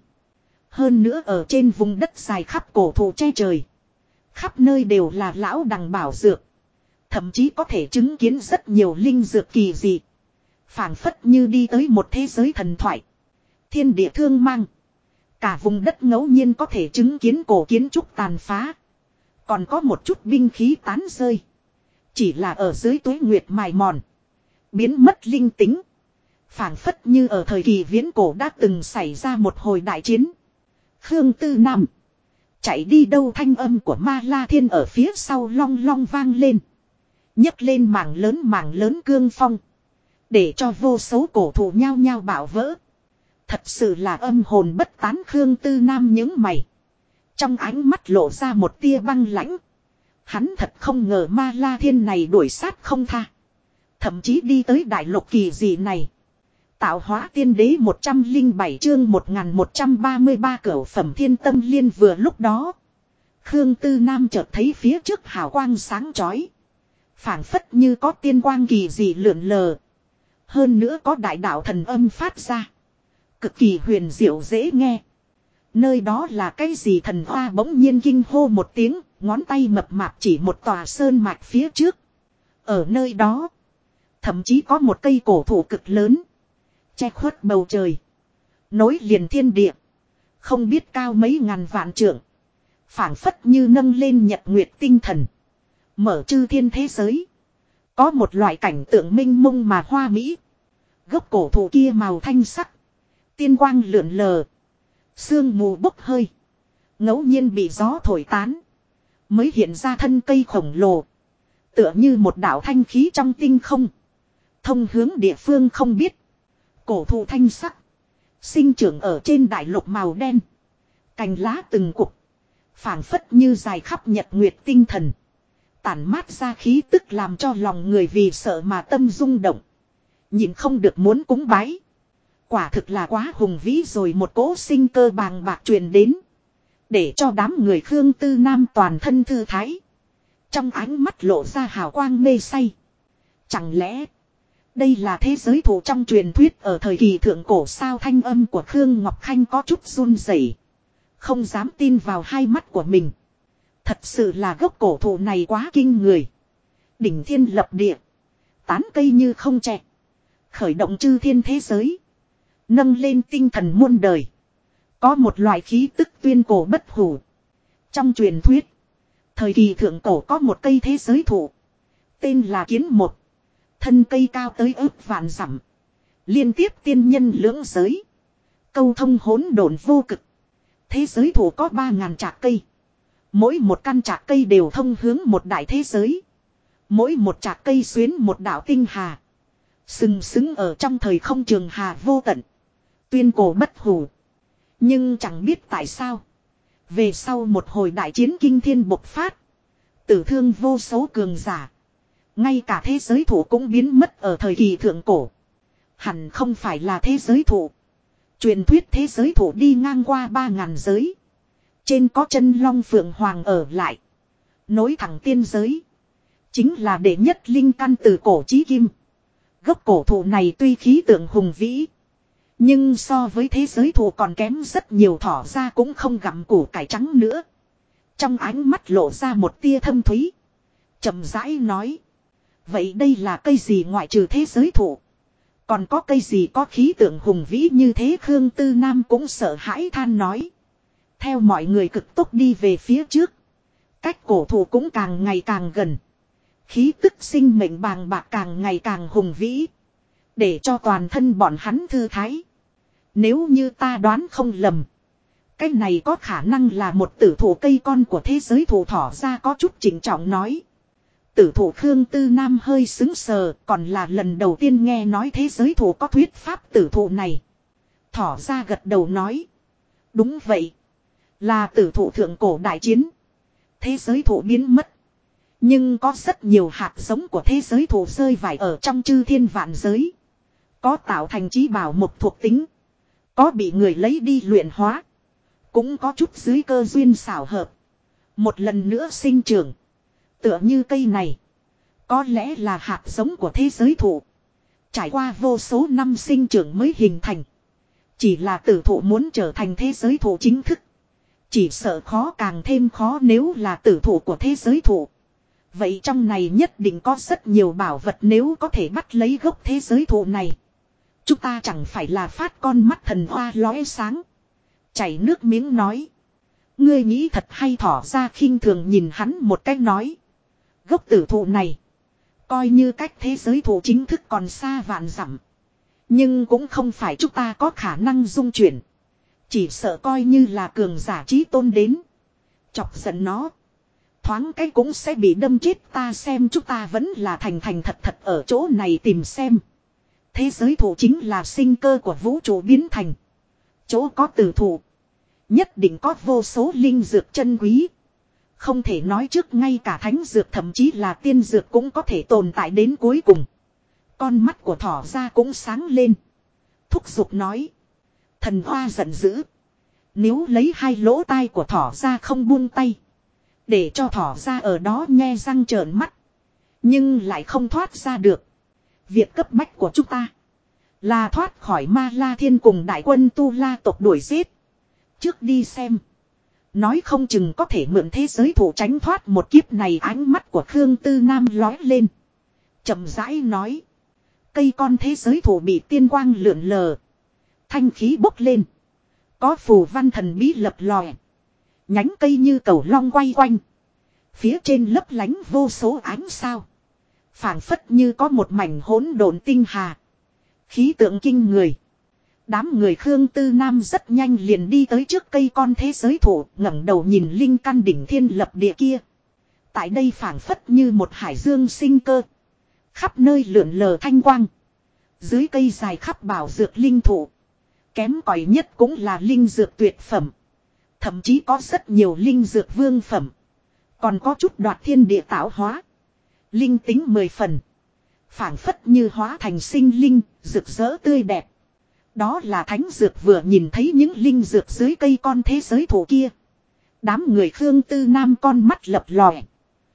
Hơn nữa ở trên vùng đất dài khắp cổ thụ che trời. Khắp nơi đều là lão đằng bảo dược. Thậm chí có thể chứng kiến rất nhiều linh dược kỳ dị. Phảng phất như đi tới một thế giới thần thoại. Thiên địa thương mang. Cả vùng đất ngẫu nhiên có thể chứng kiến cổ kiến trúc tàn phá. Còn có một chút binh khí tán rơi. Chỉ là ở dưới tuế nguyệt mài mòn. Biến mất linh tính. Phảng phất như ở thời kỳ viễn cổ đã từng xảy ra một hồi đại chiến. Khương Tư Nam. Chạy đi đâu thanh âm của Ma La Thiên ở phía sau long long vang lên. Nhấc lên mảng lớn cương phong. Để cho vô số cổ thụ nhao nhao bạo vỡ. Thật sự là âm hồn bất tán. Khương Tư Nam nhướng mày. Trong ánh mắt lộ ra một tia băng lãnh. Hắn thật không ngờ Ma La Thiên này đuổi sát không tha. Thậm chí đi tới đại lục kỳ dị này. Tạo hóa tiên đế 107 chương 1133 cửu phẩm thiên tâm liên. Vừa lúc đó, Khương Tư Nam chợt thấy phía trước hào quang sáng chói. Phảng phất như có tiên quang kỳ dị lượn lờ. Hơn nữa có đại đạo thần âm phát ra. Cực kỳ huyền diệu dễ nghe. Nơi đó là cái gì? Thần Hoa bỗng nhiên kinh hô một tiếng, ngón tay mập mạp chỉ một tòa sơn mạch phía trước. Ở nơi đó, thậm chí có một cây cổ thụ cực lớn. Che khuất bầu trời. Nối liền thiên địa. Không biết cao mấy ngàn vạn trượng. Phảng phất như nâng lên nhật nguyệt tinh thần. Mở chư thiên thế giới. Có một loại cảnh tượng minh mông mà hoa mỹ. Gốc cổ thụ kia màu thanh sắc. Tiên quang lượn lờ. Sương mù bốc hơi. Ngẫu nhiên bị gió thổi tán. Mới hiện ra thân cây khổng lồ. Tựa như một đạo thanh khí trong tinh không. Thông hướng địa phương không biết. Cổ thụ thanh sắc. Sinh trưởng ở trên đại lục màu đen. Cành lá từng cục. Phảng phất như dài khắp nhật nguyệt tinh thần. Tản mát ra khí tức làm cho lòng người vì sợ mà tâm rung động. Nhìn không được muốn cúng bái. Quả thực là quá hùng vĩ rồi. Một cỗ sinh cơ bàng bạc truyền đến. Để cho đám người Khương Tư Nam toàn thân thư thái. Trong ánh mắt lộ ra hào quang mê say. Chẳng lẽ đây là thế giới thụ trong truyền thuyết ở thời kỳ thượng cổ sao? Thanh âm của Khương Ngọc Khanh có chút run rẩy, không dám tin vào hai mắt của mình. Thật sự là gốc cổ thụ này quá kinh người. Đỉnh thiên lập địa. Tán cây như không tre. Khởi động chư thiên thế giới. Nâng lên tinh thần muôn đời. Có một loại khí tức tuyên cổ bất hủ. Trong truyền thuyết, thời kỳ thượng cổ có một cây thế giới thụ. Tên là Kiến Một. Thân cây cao tới ước vạn dặm. Liên tiếp tiên nhân lưỡng giới. Câu thông hỗn độn vô cực. Thế giới thụ có 3000 trạc cây. Mỗi một căn trạc cây đều thông hướng một đại thế giới. Mỗi một trạc cây xuyến một đạo tinh hà. Sừng sững ở trong thời không trường hà vô tận. Tuyên cổ bất hủ. Nhưng chẳng biết tại sao. Về sau một hồi đại chiến kinh thiên bộc phát. Tử thương vô số cường giả. Ngay cả thế giới thụ cũng biến mất ở thời kỳ thượng cổ. Hẳn không phải là thế giới thụ. Truyền thuyết thế giới thụ đi ngang qua 3000 giới. Trên có chân long phượng hoàng ở lại. Nối thẳng tiên giới. Chính là đệ nhất linh căn từ cổ chí kim. Gốc cổ thụ này tuy khí tượng hùng vĩ. Nhưng so với thế giới thụ còn kém rất nhiều. Thỏ ra cũng không gặm củ cải trắng nữa. Trong ánh mắt lộ ra một tia thâm thúy. Chậm rãi nói. Vậy đây là cây gì ngoại trừ thế giới thụ? Còn có cây gì có khí tượng hùng vĩ như thế? Khương Tư Nam cũng sợ hãi than nói. Theo mọi người cực tốc đi về phía trước. Cách cổ thụ cũng càng ngày càng gần. Khí tức sinh mệnh bàng bạc càng ngày càng hùng vĩ. Để cho toàn thân bọn hắn thư thái. Nếu như ta đoán không lầm. Cái này có khả năng là một tử thụ cây con của thế giới thụ. Thỏ ra có chút chỉnh trọng nói. Tử thụ Khương Tư Nam hơi xứng sờ. Còn là lần đầu tiên nghe nói thế giới thụ có thuyết pháp tử thụ này. Thỏ ra gật đầu nói. Đúng vậy. Là tử thụ thượng cổ đại chiến. Thế giới thụ biến mất. Nhưng có rất nhiều hạt giống của thế giới thụ rơi vãi ở trong chư thiên vạn giới. Có tạo thành chí bảo một thuộc tính. Có bị người lấy đi luyện hóa. Cũng có chút dưới cơ duyên xảo hợp. Một lần nữa sinh trưởng. Tựa như cây này. Có lẽ là hạt giống của thế giới thụ. Trải qua vô số năm sinh trưởng mới hình thành. Chỉ là tử thụ muốn trở thành thế giới thụ chính thức. Chỉ sợ khó càng thêm khó nếu là tử thụ của thế giới thụ. Vậy trong này nhất định có rất nhiều bảo vật nếu có thể bắt lấy gốc thế giới thụ này. Chúng ta chẳng phải là phát con mắt thần hoa lóe sáng. Chảy nước miếng nói. Ngươi nghĩ thật hay? Thỏ ra khinh thường nhìn hắn một cách nói. Gốc tử thụ này. Coi như cách thế giới thụ chính thức còn xa vạn dặm. Nhưng cũng không phải chúng ta có khả năng dung chuyển. Chỉ sợ coi như là cường giả trí tôn đến. Chọc giận nó. Thoáng cái cũng sẽ bị đâm chết, ta xem chúng ta vẫn là thành thành thật thật ở chỗ này tìm xem. Thế giới thụ chính là sinh cơ của vũ trụ biến thành. Chỗ có tử thụ. Nhất định có vô số linh dược chân quý. Không thể nói trước ngay cả thánh dược thậm chí là tiên dược cũng có thể tồn tại đến cuối cùng. Con mắt của thỏ ra cũng sáng lên. Thúc giục nói. Thần hoa giận dữ. Nếu lấy hai lỗ tai của thỏ ra không buông tay. Để cho thỏ ra ở đó nhe răng trợn mắt. Nhưng lại không thoát ra được. Việc cấp bách của chúng ta. Là thoát khỏi Ma La Thiên cùng đại quân Tu La tộc đuổi giết. Trước đi xem. Nói không chừng có thể mượn thế giới thủ tránh thoát một kiếp này. Ánh mắt của Khương Tư Nam lói lên. Chậm rãi nói. Cây con thế giới thủ bị tiên quang lượn lờ. Thanh khí bốc lên. Có phù văn thần bí lập lòe. Nhánh cây như cầu long quay quanh. Phía trên lấp lánh vô số ánh sao. Phảng phất như có một mảnh hỗn độn tinh hà. Khí tượng kinh người. Đám người Khương Tư Nam rất nhanh liền đi tới trước cây con thế giới thụ, ngẩng đầu nhìn linh căn đỉnh thiên lập địa kia. Tại đây phảng phất như một hải dương sinh cơ. Khắp nơi lượn lờ thanh quang. Dưới cây dài khắp bảo dược linh thụ. Kém cỏi nhất cũng là linh dược tuyệt phẩm. Thậm chí có rất nhiều linh dược vương phẩm. Còn có chút đoạt thiên địa tạo hóa. Linh tính 10 phần. Phảng phất như hóa thành sinh linh, rực rỡ tươi đẹp. Đó là thánh dược, vừa nhìn thấy những linh dược dưới cây con thế giới thụ kia. Đám người Khương Tư Nam con mắt lập lòe.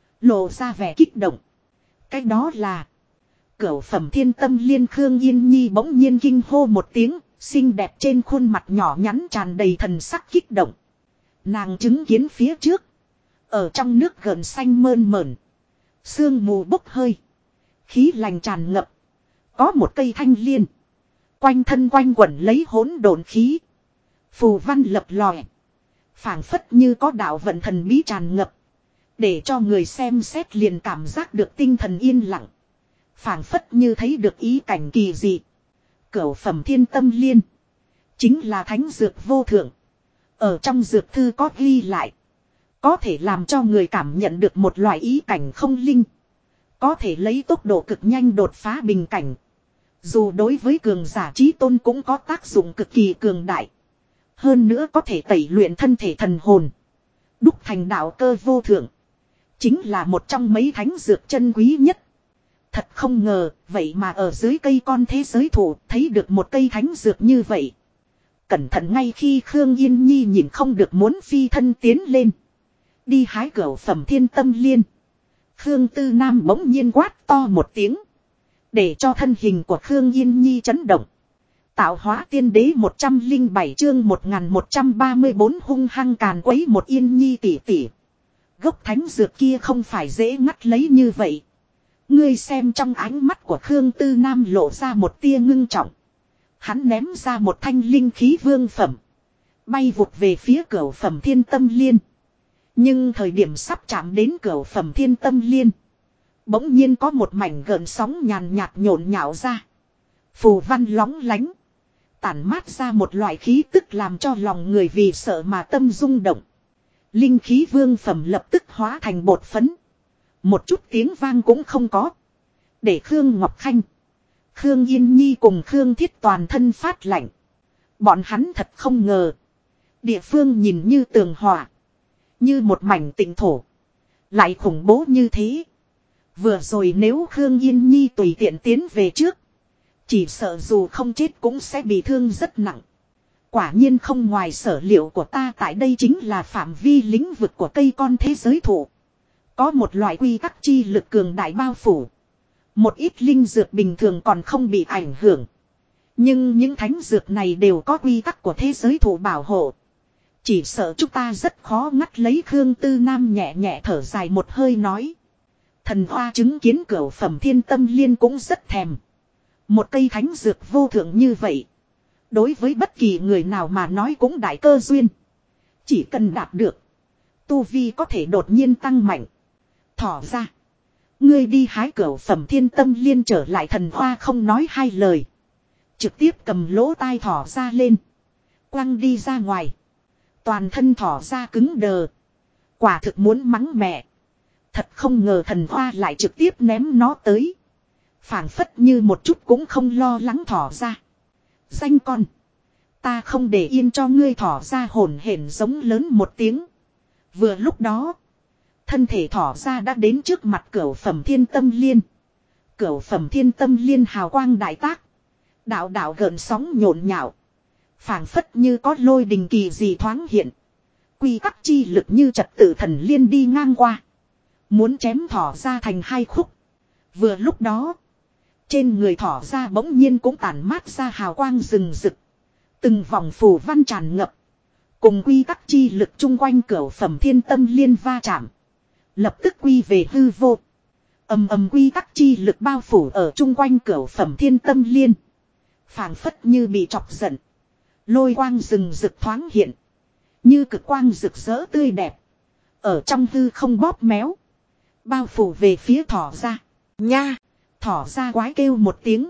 Lộ ra vẻ kích động. Cái đó là Cửu phẩm thiên tâm liên. Khương Yên Nhi bỗng nhiên kinh hô một tiếng, xinh đẹp trên khuôn mặt nhỏ nhắn tràn đầy thần sắc kích động. Nàng chứng kiến phía trước. Ở trong nước gợn xanh mơn mởn. Sương mù bốc hơi. Khí lành tràn ngập. Có một cây thanh liên. Quanh thân quanh quẩn lấy hỗn độn khí. Phù văn lập lòe. Phảng phất như có đạo vận thần bí tràn ngập. Để cho người xem xét liền cảm giác được tinh thần yên lặng. Phảng phất như thấy được ý cảnh kỳ dị. Cửu phẩm thiên tâm liên. Chính là thánh dược vô thượng. Ở trong dược thư có ghi lại. Có thể làm cho người cảm nhận được một loại ý cảnh không linh. Có thể lấy tốc độ cực nhanh đột phá bình cảnh. Dù đối với cường giả chí tôn cũng có tác dụng cực kỳ cường đại. Hơn nữa có thể tẩy luyện thân thể thần hồn. Đúc thành đạo cơ vô thượng. Chính là một trong mấy thánh dược chân quý nhất. Thật không ngờ, vậy mà ở dưới cây con thế giới thụ thấy được một cây thánh dược như vậy. Cẩn thận ngay khi Khương Yên Nhi nhìn không được muốn phi thân tiến lên. Đi hái cửu phẩm thiên tâm liên. Khương Tư Nam bỗng nhiên quát to một tiếng. Để cho thân hình của Khương Yên Nhi chấn động. Tạo hóa tiên đế 107 chương 1134 hung hăng càn quấy một Yên Nhi tỷ tỷ. Gốc thánh dược kia không phải dễ ngắt lấy như vậy. Ngươi xem, trong ánh mắt của Khương Tư Nam lộ ra một tia ngưng trọng. Hắn ném ra một thanh linh khí vương phẩm. Bay vụt về phía cửu phẩm thiên tâm liên. Nhưng thời điểm sắp chạm đến cửu phẩm thiên tâm liên. Bỗng nhiên có một mảnh gợn sóng nhàn nhạt nhộn nhạo ra. Phù văn lóng lánh. Tản mát ra một loại khí tức làm cho lòng người vì sợ mà tâm rung động. Linh khí vương phẩm lập tức hóa thành bột phấn. Một chút tiếng vang cũng không có. Để Khương Ngọc Khanh, Khương Yên Nhi cùng Khương Thiết toàn thân phát lạnh. Bọn hắn thật không ngờ. Địa phương nhìn như tường hòa. Như một mảnh tịnh thổ. Lại khủng bố như thế. Vừa rồi nếu Khương Yên Nhi tùy tiện tiến về trước. Chỉ sợ dù không chết cũng sẽ bị thương rất nặng. Quả nhiên không ngoài sở liệu của ta, tại đây chính là phạm vi lĩnh vực của cây con thế giới thụ. Có một loại quy tắc chi lực cường đại bao phủ. Một ít linh dược bình thường còn không bị ảnh hưởng. Nhưng những thánh dược này đều có quy tắc của thế giới thụ bảo hộ. Chỉ sợ chúng ta rất khó ngắt lấy. Khương Tư Nam nhẹ nhẹ thở dài một hơi nói. Thần Hoa chứng kiến cửu phẩm thiên tâm liên cũng rất thèm. Một cây thánh dược vô thượng như vậy. Đối với bất kỳ người nào mà nói cũng đại cơ duyên. Chỉ cần đạt được. Tu vi có thể đột nhiên tăng mạnh. Thỏ ra. Ngươi đi hái cửu phẩm thiên tâm liên trở lại. Thần Hoa không nói hai lời. Trực tiếp cầm lỗ tai thỏ ra lên. Quăng đi ra ngoài. Toàn thân thỏ ra cứng đờ. Quả thực muốn mắng mẹ. Thật không ngờ thần hoa lại trực tiếp ném nó tới. Phảng phất như một chút cũng không lo lắng thỏ ra. Danh con. Ta không để yên cho ngươi thỏ ra hổn hển giống lớn một tiếng. Vừa lúc đó. Thân thể thỏ ra đã đến trước mặt cửu phẩm thiên tâm liên. Cửu phẩm thiên tâm liên hào quang đại tác. Đạo đạo gợn sóng nhộn nhạo. Phảng phất như có lôi đình kỳ gì thoáng hiện. Quy tắc chi lực như trật tự thần liên đi ngang qua. Muốn chém thỏ ra thành hai khúc. Vừa lúc đó. Trên người thỏ ra bỗng nhiên cũng tản mát ra hào quang rừng rực. Từng vòng phù văn tràn ngập. Cùng quy tắc chi lực chung quanh cửu phẩm thiên tâm liên va chạm. Lập tức quy về hư vô. Ầm ầm quy tắc chi lực bao phủ ở chung quanh cửu phẩm thiên tâm liên. Phảng phất như bị chọc giận. Lôi quang rừng rực thoáng hiện. Như cực quang rực rỡ tươi đẹp. Ở trong hư không bóp méo. Bao phủ về phía thỏ ra. Nha! Thỏ ra quái kêu một tiếng.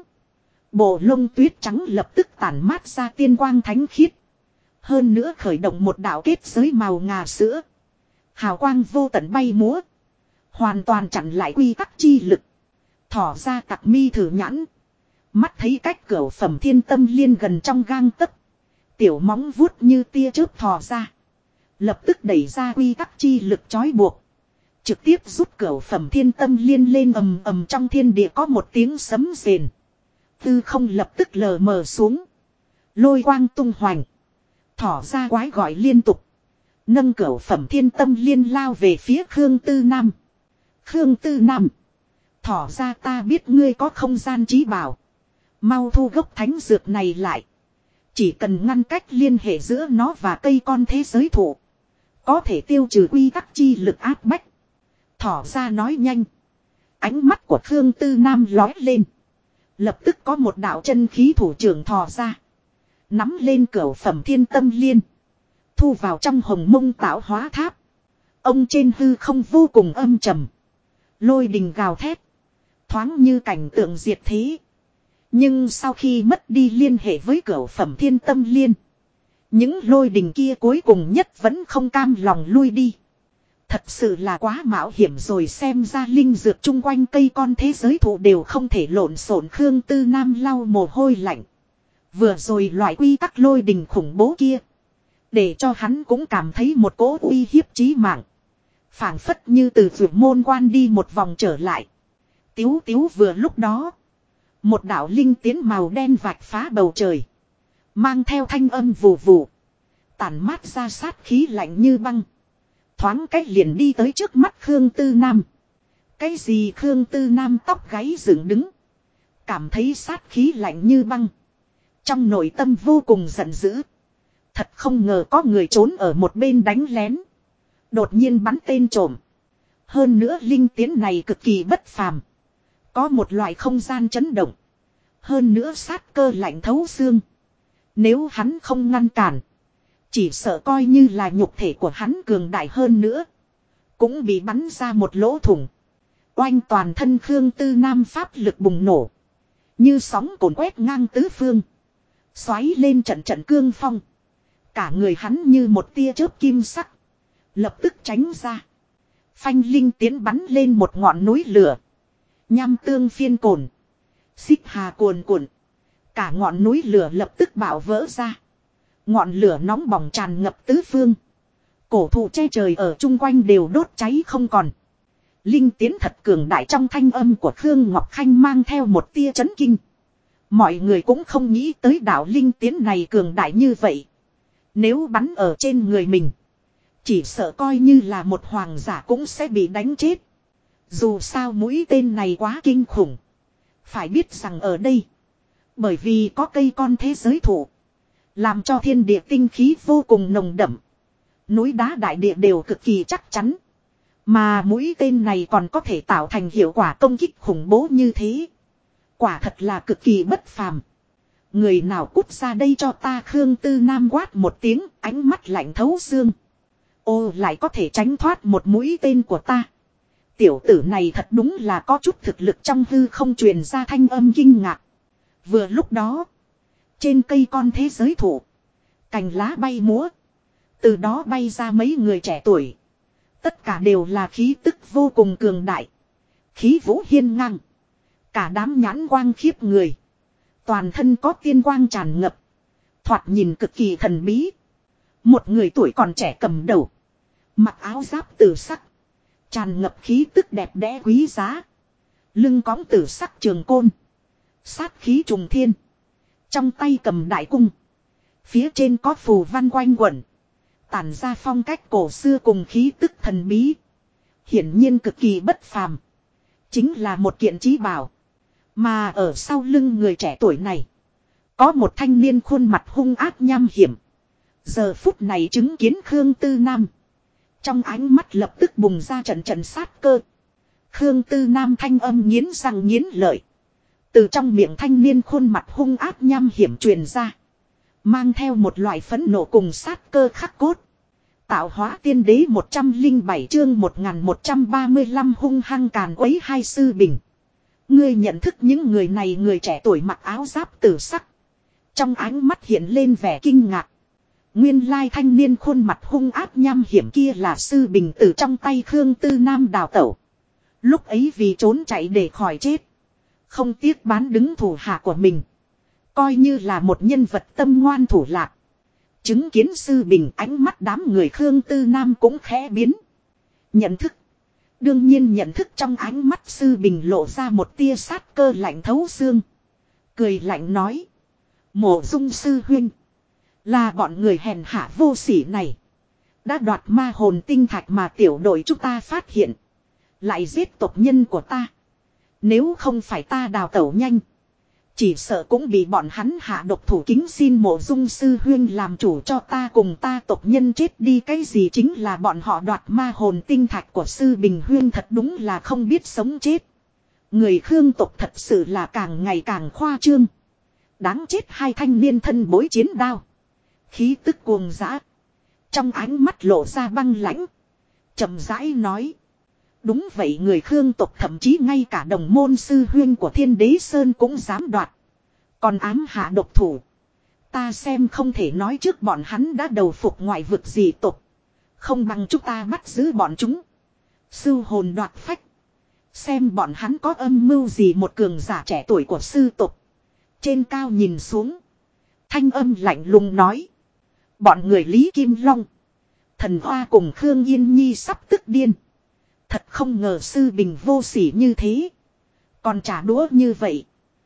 Bộ lông tuyết trắng lập tức tản mát ra tiên quang thánh khiết. Hơn nữa khởi động một đạo kết giới màu ngà sữa. Hào quang vô tận bay múa. Hoàn toàn chặn lại quy tắc chi lực. Thỏ ra tặc mi thử nhãn. Mắt thấy cách cửu phẩm thiên tâm liên gần trong gang tấc. Tiểu móng vuốt như tia chớp thò ra. Lập tức đẩy ra quy tắc chi lực trói buộc. Trực tiếp rút cửu phẩm thiên tâm liên lên ầm ầm trong thiên địa có một tiếng sấm rền. Tư không lập tức lờ mờ xuống. Lôi quang tung hoành. Thỏ ra quái gọi liên tục. Nâng cửu phẩm thiên tâm liên lao về phía Khương Tư Nam. Khương Tư Nam. Thỏ ra ta biết ngươi có không gian trí bảo. Mau thu gốc thánh dược này lại. Chỉ cần ngăn cách liên hệ giữa nó và cây con thế giới thụ. Có thể tiêu trừ quy tắc chi lực áp bách. Thỏ ra nói nhanh. Ánh mắt của Khương Tư Nam lói lên. Lập tức có một đạo chân khí thủ trưởng thò ra. Nắm lên cửu phẩm thiên tâm liên. Thu vào trong hồng mông tạo hóa tháp. Ông trên hư không vô cùng âm trầm. Lôi đình gào thét. Thoáng như cảnh tượng diệt thế. Nhưng sau khi mất đi liên hệ với cửu phẩm thiên tâm liên. Những lôi đình kia cuối cùng nhất vẫn không cam lòng lui đi. Thật sự là quá mạo hiểm rồi, xem ra linh dược chung quanh cây con thế giới thụ đều không thể lộn xộn. Khương Tư Nam lau mồ hôi lạnh. Vừa rồi loại quy tắc lôi đình khủng bố kia. Để cho hắn cũng cảm thấy một cỗ uy hiếp chí mạng. Phảng phất như từ vượt môn quan đi một vòng trở lại. Tiếu tiếu vừa lúc đó. Một đạo linh tiến màu đen vạch phá bầu trời. Mang theo thanh âm vù vù. Tản mát ra sát khí lạnh như băng. Thoáng cách liền đi tới trước mắt Khương Tư Nam. Cái gì? Khương Tư Nam tóc gáy dựng đứng. Cảm thấy sát khí lạnh như băng. Trong nội tâm vô cùng giận dữ. Thật không ngờ có người trốn ở một bên đánh lén. Đột nhiên bắn tên trộm. Hơn nữa linh tiến này cực kỳ bất phàm. Có một loại không gian chấn động. Hơn nữa sát cơ lạnh thấu xương. Nếu hắn không ngăn cản. Chỉ sợ coi như là nhục thể của hắn cường đại hơn nữa. Cũng bị bắn ra một lỗ thủng. Oanh, toàn thân Khương Tư Nam pháp lực bùng nổ. Như sóng cồn quét ngang tứ phương. Xoáy lên trận trận cương phong. Cả người hắn như một tia chớp kim sắc. Lập tức tránh ra. Phanh, linh tiến bắn lên một ngọn núi lửa. Nham tương phiên cồn. Xích hà cuồn cuộn. Cả ngọn núi lửa lập tức bạo vỡ ra. Ngọn lửa nóng bỏng tràn ngập tứ phương. Cổ thụ che trời ở chung quanh đều đốt cháy không còn. Linh tiến thật cường đại, trong thanh âm của Khương Ngọc Khanh mang theo một tia chấn kinh. Mọi người cũng không nghĩ tới đạo linh tiến này cường đại như vậy. Nếu bắn ở trên người mình. Chỉ sợ coi như là một hoàng giả cũng sẽ bị đánh chết. Dù sao mũi tên này quá kinh khủng. Phải biết rằng ở đây. Bởi vì có cây con thế giới thụ. Làm cho thiên địa tinh khí vô cùng nồng đậm. Núi đá đại địa đều cực kỳ chắc chắn. Mà mũi tên này còn có thể tạo thành hiệu quả công kích khủng bố như thế. Quả thật là cực kỳ bất phàm. Người nào cút ra đây cho ta? Khương Tư Nam quát một tiếng, ánh mắt lạnh thấu xương. Ô, lại có thể tránh thoát một mũi tên của ta. Tiểu tử này thật đúng là có chút thực lực. Trong hư không truyền ra thanh âm kinh ngạc. Vừa lúc đó, trên cây con thế giới thụ, cành lá bay múa. Từ đó bay ra mấy người trẻ tuổi. Tất cả đều là khí tức vô cùng cường đại. Khí vũ hiên ngang. Cả đám nhãn quang khiếp người. Toàn thân có tiên quang tràn ngập. Thoạt nhìn cực kỳ thần bí. Một người tuổi còn trẻ cầm đầu. Mặc áo giáp tử sắc. Tràn ngập khí tức đẹp đẽ quý giá. Lưng cõng tử sắc trường côn. Sát khí trùng thiên. Trong tay cầm đại cung. Phía trên có phù văn quanh quẩn. Tản ra phong cách cổ xưa cùng khí tức thần bí. Hiển nhiên cực kỳ bất phàm. Chính là một kiện chí bảo. Mà ở sau lưng người trẻ tuổi này. Có một thanh niên khuôn mặt hung ác nham hiểm. Giờ phút này chứng kiến Khương Tư Nam. Trong ánh mắt lập tức bùng ra trận trận sát cơ. Khương Tư Nam thanh âm nghiến răng nghiến lợi. Từ trong miệng thanh niên khuôn mặt hung ác nham hiểm truyền ra. Mang theo một loại phẫn nộ cùng sát cơ khắc cốt. Tạo hóa tiên đế 107 chương 1135 hung hăng càn quấy hai sư bình. Ngươi nhận thức những người này, người trẻ tuổi mặc áo giáp tử sắc. Trong ánh mắt hiện lên vẻ kinh ngạc. Nguyên lai thanh niên khuôn mặt hung ác nham hiểm kia là sư bình từ trong tay Khương Tư Nam đào tẩu. Lúc ấy vì trốn chạy để khỏi chết. Không tiếc bán đứng thủ hạ của mình. Coi như là một nhân vật tâm ngoan thủ lạc. Chứng kiến sư bình, ánh mắt đám người Khương Tư Nam cũng khẽ biến. Nhận thức. Đương nhiên nhận thức, trong ánh mắt sư bình lộ ra một tia sát cơ lạnh thấu xương. Cười lạnh nói. Mộ Dung sư huynh. Là bọn người hèn hạ vô sỉ này. Đã đoạt ma hồn tinh thạch mà tiểu đội chúng ta phát hiện. Lại giết tộc nhân của ta. Nếu không phải ta đào tẩu nhanh. Chỉ sợ cũng bị bọn hắn hạ độc thủ, kính xin Mộ Dung sư huyên làm chủ cho ta cùng ta tộc nhân chết đi. Cái gì chính là bọn họ đoạt ma hồn tinh thạch của sư bình huyên, thật đúng là không biết sống chết. Người Khương tộc thật sự là càng ngày càng khoa trương. Đáng chết. Hai thanh niên thân bối chiến đao. Khí tức cuồng dã. Trong ánh mắt lộ ra băng lãnh. Chậm rãi nói. Đúng vậy, người Khương tộc thậm chí ngay cả đồng môn sư huyên của Thiên Đế Sơn cũng dám đoạt. Còn ám hạ độc thủ. Ta xem không thể nói trước bọn hắn đã đầu phục ngoại vực dị tộc. Không bằng chúng ta bắt giữ bọn chúng. Sư hồn đoạt phách. Xem bọn hắn có âm mưu gì. Một cường giả trẻ tuổi của sư tộc. Trên cao nhìn xuống. Thanh âm lạnh lùng nói. Bọn người Lý Kim Long. Thần Hoa cùng Khương Yên Nhi sắp tức điên. Thật không ngờ sư bình vô sỉ như thế. Còn trả đũa như vậy.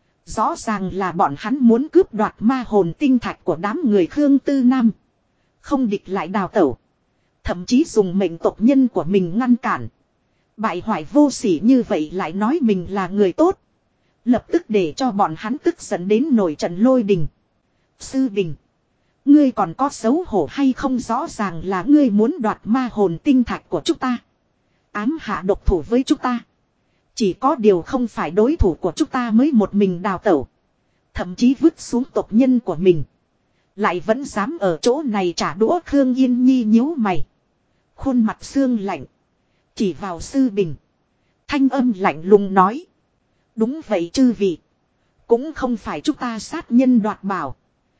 Rõ ràng là bọn hắn muốn cướp đoạt ma hồn tinh thạch của đám người Khương Tư Nam. Không địch lại đào tẩu. Thậm chí dùng mệnh tộc nhân của mình ngăn cản. Bại hoại vô sỉ như vậy lại nói mình là người tốt. Lập tức để cho bọn hắn tức giận đến nổi trận lôi đình. Sư bình. Ngươi còn có xấu hổ hay không, rõ ràng là ngươi muốn đoạt ma hồn tinh thạch của chúng ta. Ám hạ độc thủ với chúng ta. Chỉ có điều không phải đối thủ của chúng ta mới một mình đào tẩu. Thậm chí vứt xuống tộc nhân của mình. Lại vẫn dám ở chỗ này trả đũa. Khương Yên Nhi nhíu mày. Khuôn mặt xương lạnh. Chỉ vào sư bình. Thanh âm lạnh lùng nói. Đúng vậy chư vị. Cũng không phải chúng ta sát nhân đoạt bảo.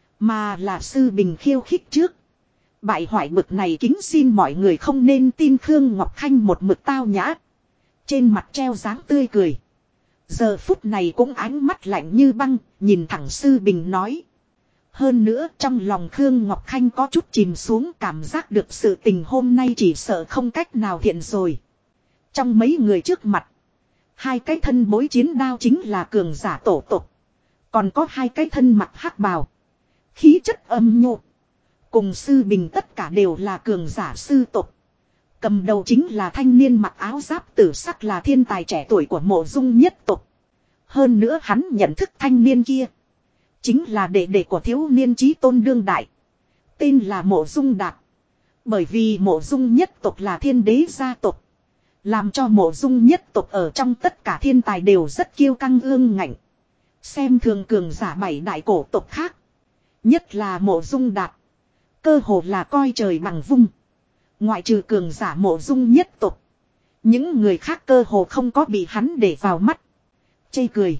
Mà là sư bình khiêu khích trước. Bại hoại bực này kính xin mọi người không nên tin. Khương Ngọc Khanh một mực tao nhã. Trên mặt treo dáng tươi cười. Giờ phút này cũng ánh mắt lạnh như băng. Nhìn thẳng sư bình nói. Hơn nữa trong lòng Khương Ngọc Khanh có chút chìm xuống. Cảm giác được sự tình hôm nay chỉ sợ không cách nào thiện rồi. Trong mấy người trước mặt. Hai cái thân bối chiến đao chính là cường giả tổ tộc. Còn có hai cái thân mặc hắc bào. Khí chất âm nhu. Cùng sư bình tất cả đều là cường giả sư tộc. Cầm đầu chính là thanh niên mặc áo giáp tử sắc, là thiên tài trẻ tuổi của Mộ Dung nhất tộc. Hơn nữa hắn nhận thức thanh niên kia. Chính là đệ đệ của thiếu niên chí tôn đương đại. Tên là Mộ Dung Đạt. Bởi vì Mộ Dung nhất tộc là thiên đế gia tộc. Làm cho Mộ Dung nhất tộc ở trong tất cả thiên tài đều rất kiêu căng ương ngạnh. Xem thường cường giả bảy đại cổ tộc khác. Nhất là Mộ Dung Đạt. Cơ hồ là coi trời bằng vung. Ngoại trừ cường giả Mộ Dung nhất tộc. Những người khác cơ hồ không có bị hắn để vào mắt. Chê cười.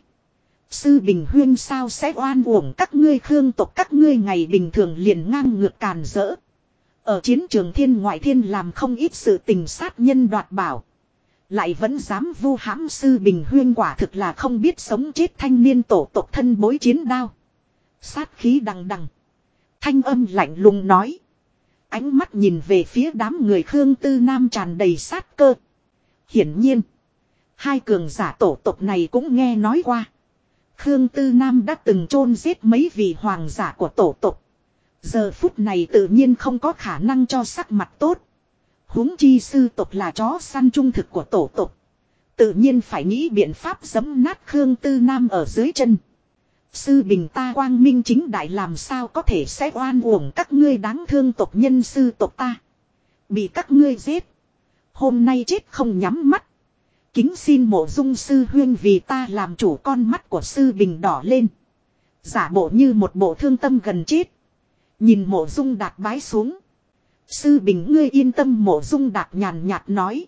Sư Bình Huyên sao sẽ oan uổng các ngươi Khương tộc, các ngươi ngày bình thường liền ngang ngược càn rỡ. Ở chiến trường thiên ngoại thiên làm không ít sự tình sát nhân đoạt bảo. Lại vẫn dám vu hãm Sư Bình Huyên, quả thực là không biết sống chết thanh niên tổ tộc thân bối chiến đao. Sát khí đằng đằng. Thanh âm lạnh lùng nói. Ánh mắt nhìn về phía đám người Khương Tư Nam tràn đầy sát cơ. Hiển nhiên. Hai cường giả tổ tộc này cũng nghe nói qua. Khương Tư Nam đã từng chôn giết mấy vị hoàng giả của tổ tộc. Giờ phút này tự nhiên không có khả năng cho sắc mặt tốt. Huống chi sư tộc là chó săn trung thực của tổ tộc. Tự nhiên phải nghĩ biện pháp giẫm nát Khương Tư Nam ở dưới chân. Sư Bình ta quang minh chính đại làm sao có thể sẽ oan uổng các ngươi đáng thương tộc nhân sư tộc ta. Bị các ngươi giết. Hôm nay chết không nhắm mắt. Kính xin Mộ Dung sư huyên vì ta làm chủ. Con mắt của Sư Bình đỏ lên. Giả bộ như một bộ thương tâm gần chết. Nhìn Mộ Dung Đạt bái xuống. Sư Bình ngươi yên tâm, Mộ Dung Đạt nhàn nhạt nói.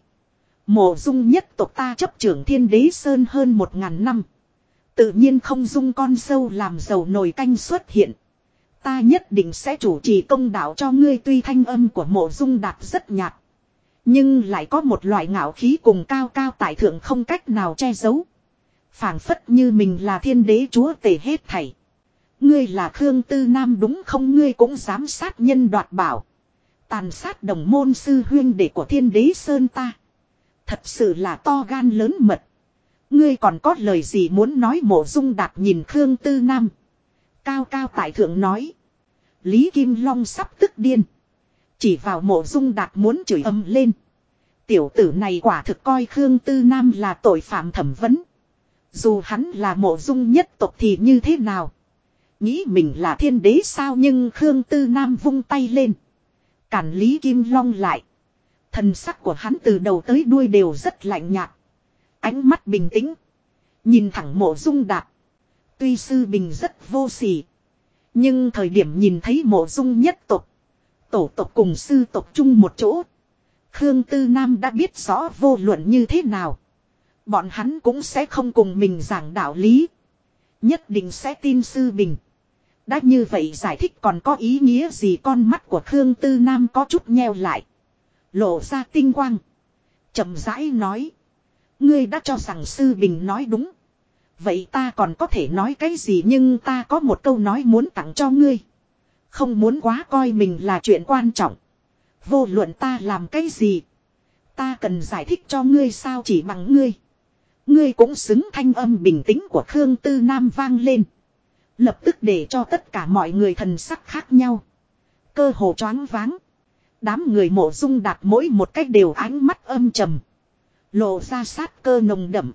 Mộ Dung nhất tộc ta chấp trưởng Thiên Đế Sơn hơn 1000 năm. Tự nhiên không dung con sâu làm dầu nồi canh xuất hiện. Ta nhất định sẽ chủ trì công đạo cho ngươi. Tuy thanh âm của Mộ Dung Đạt rất nhạt. Nhưng lại có một loại ngạo khí cùng cao cao tại thượng không cách nào che giấu. Phảng phất như mình là thiên đế chúa tể hết thảy. Ngươi là Khương Tư Nam đúng không? Ngươi cũng dám sát nhân đoạt bảo. Tàn sát đồng môn sư huyên đệ của Thiên Đế Sơn ta. Thật sự là to gan lớn mật. Ngươi còn có lời gì muốn nói? Mộ Dung Đạt nhìn Khương Tư Nam. Cao cao tại thượng nói. Lý Kim Long sắp tức điên. Chỉ vào Mộ Dung Đạt muốn chửi ầm lên. Tiểu tử này quả thực coi Khương Tư Nam là tội phạm thẩm vấn. Dù hắn là Mộ Dung nhất tộc thì như thế nào? Nghĩ mình là thiên đế sao? Nhưng Khương Tư Nam vung tay lên. Cản Lý Kim Long lại. Thần sắc của hắn từ đầu tới đuôi đều rất lạnh nhạt. Ánh mắt bình tĩnh. Nhìn thẳng Mộ Dung Đạt. Tuy Sư Bình rất vô sỉ. Nhưng thời điểm nhìn thấy Mộ Dung nhất tộc. Tổ tộc cùng sư tộc chung một chỗ. Khương Tư Nam đã biết rõ vô luận như thế nào. Bọn hắn cũng sẽ không cùng mình giảng đạo lý. Nhất định sẽ tin Sư Bình. Đã như vậy giải thích còn có ý nghĩa gì? Con mắt của Khương Tư Nam có chút nheo lại. Lộ ra tinh quang. Chậm rãi nói. Ngươi đã cho rằng Sư Bình nói đúng. Vậy ta còn có thể nói cái gì? Nhưng ta có một câu nói muốn tặng cho ngươi. Không muốn quá coi mình là chuyện quan trọng. Vô luận ta làm cái gì. Ta cần giải thích cho ngươi sao? Chỉ bằng ngươi. Ngươi cũng xứng. Thanh âm bình tĩnh của Khương Tư Nam vang lên. Lập tức để cho tất cả mọi người thần sắc khác nhau. Cơ hồ choáng váng. Đám người Mộ Dung Đạt mỗi một cách đều ánh mắt âm trầm. Lộ ra sát cơ nồng đậm.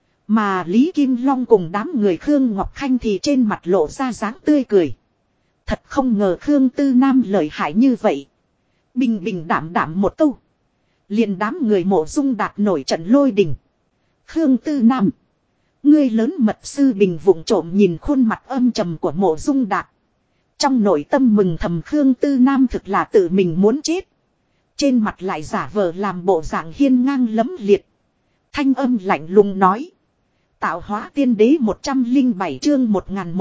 Mà Lý Kim Long cùng đám người Khương Ngọc Khanh thì trên mặt lộ ra dáng tươi cười. Thật không ngờ Khương Tư Nam lợi hại như vậy. Bình bình đảm đảm một câu. Liền đám người Mộ Dung Đạt nổi trận lôi đình. Khương Tư Nam. Ngươi lớn mật. Sư Bình vụng trộm nhìn khuôn mặt âm trầm của Mộ Dung Đạt. Trong nội tâm mừng thầm Khương Tư Nam thực là tự mình muốn chết. Trên mặt lại giả vờ làm bộ dạng hiên ngang lẫm liệt. Thanh âm lạnh lùng nói. Tạo hóa tiên đế 107 chương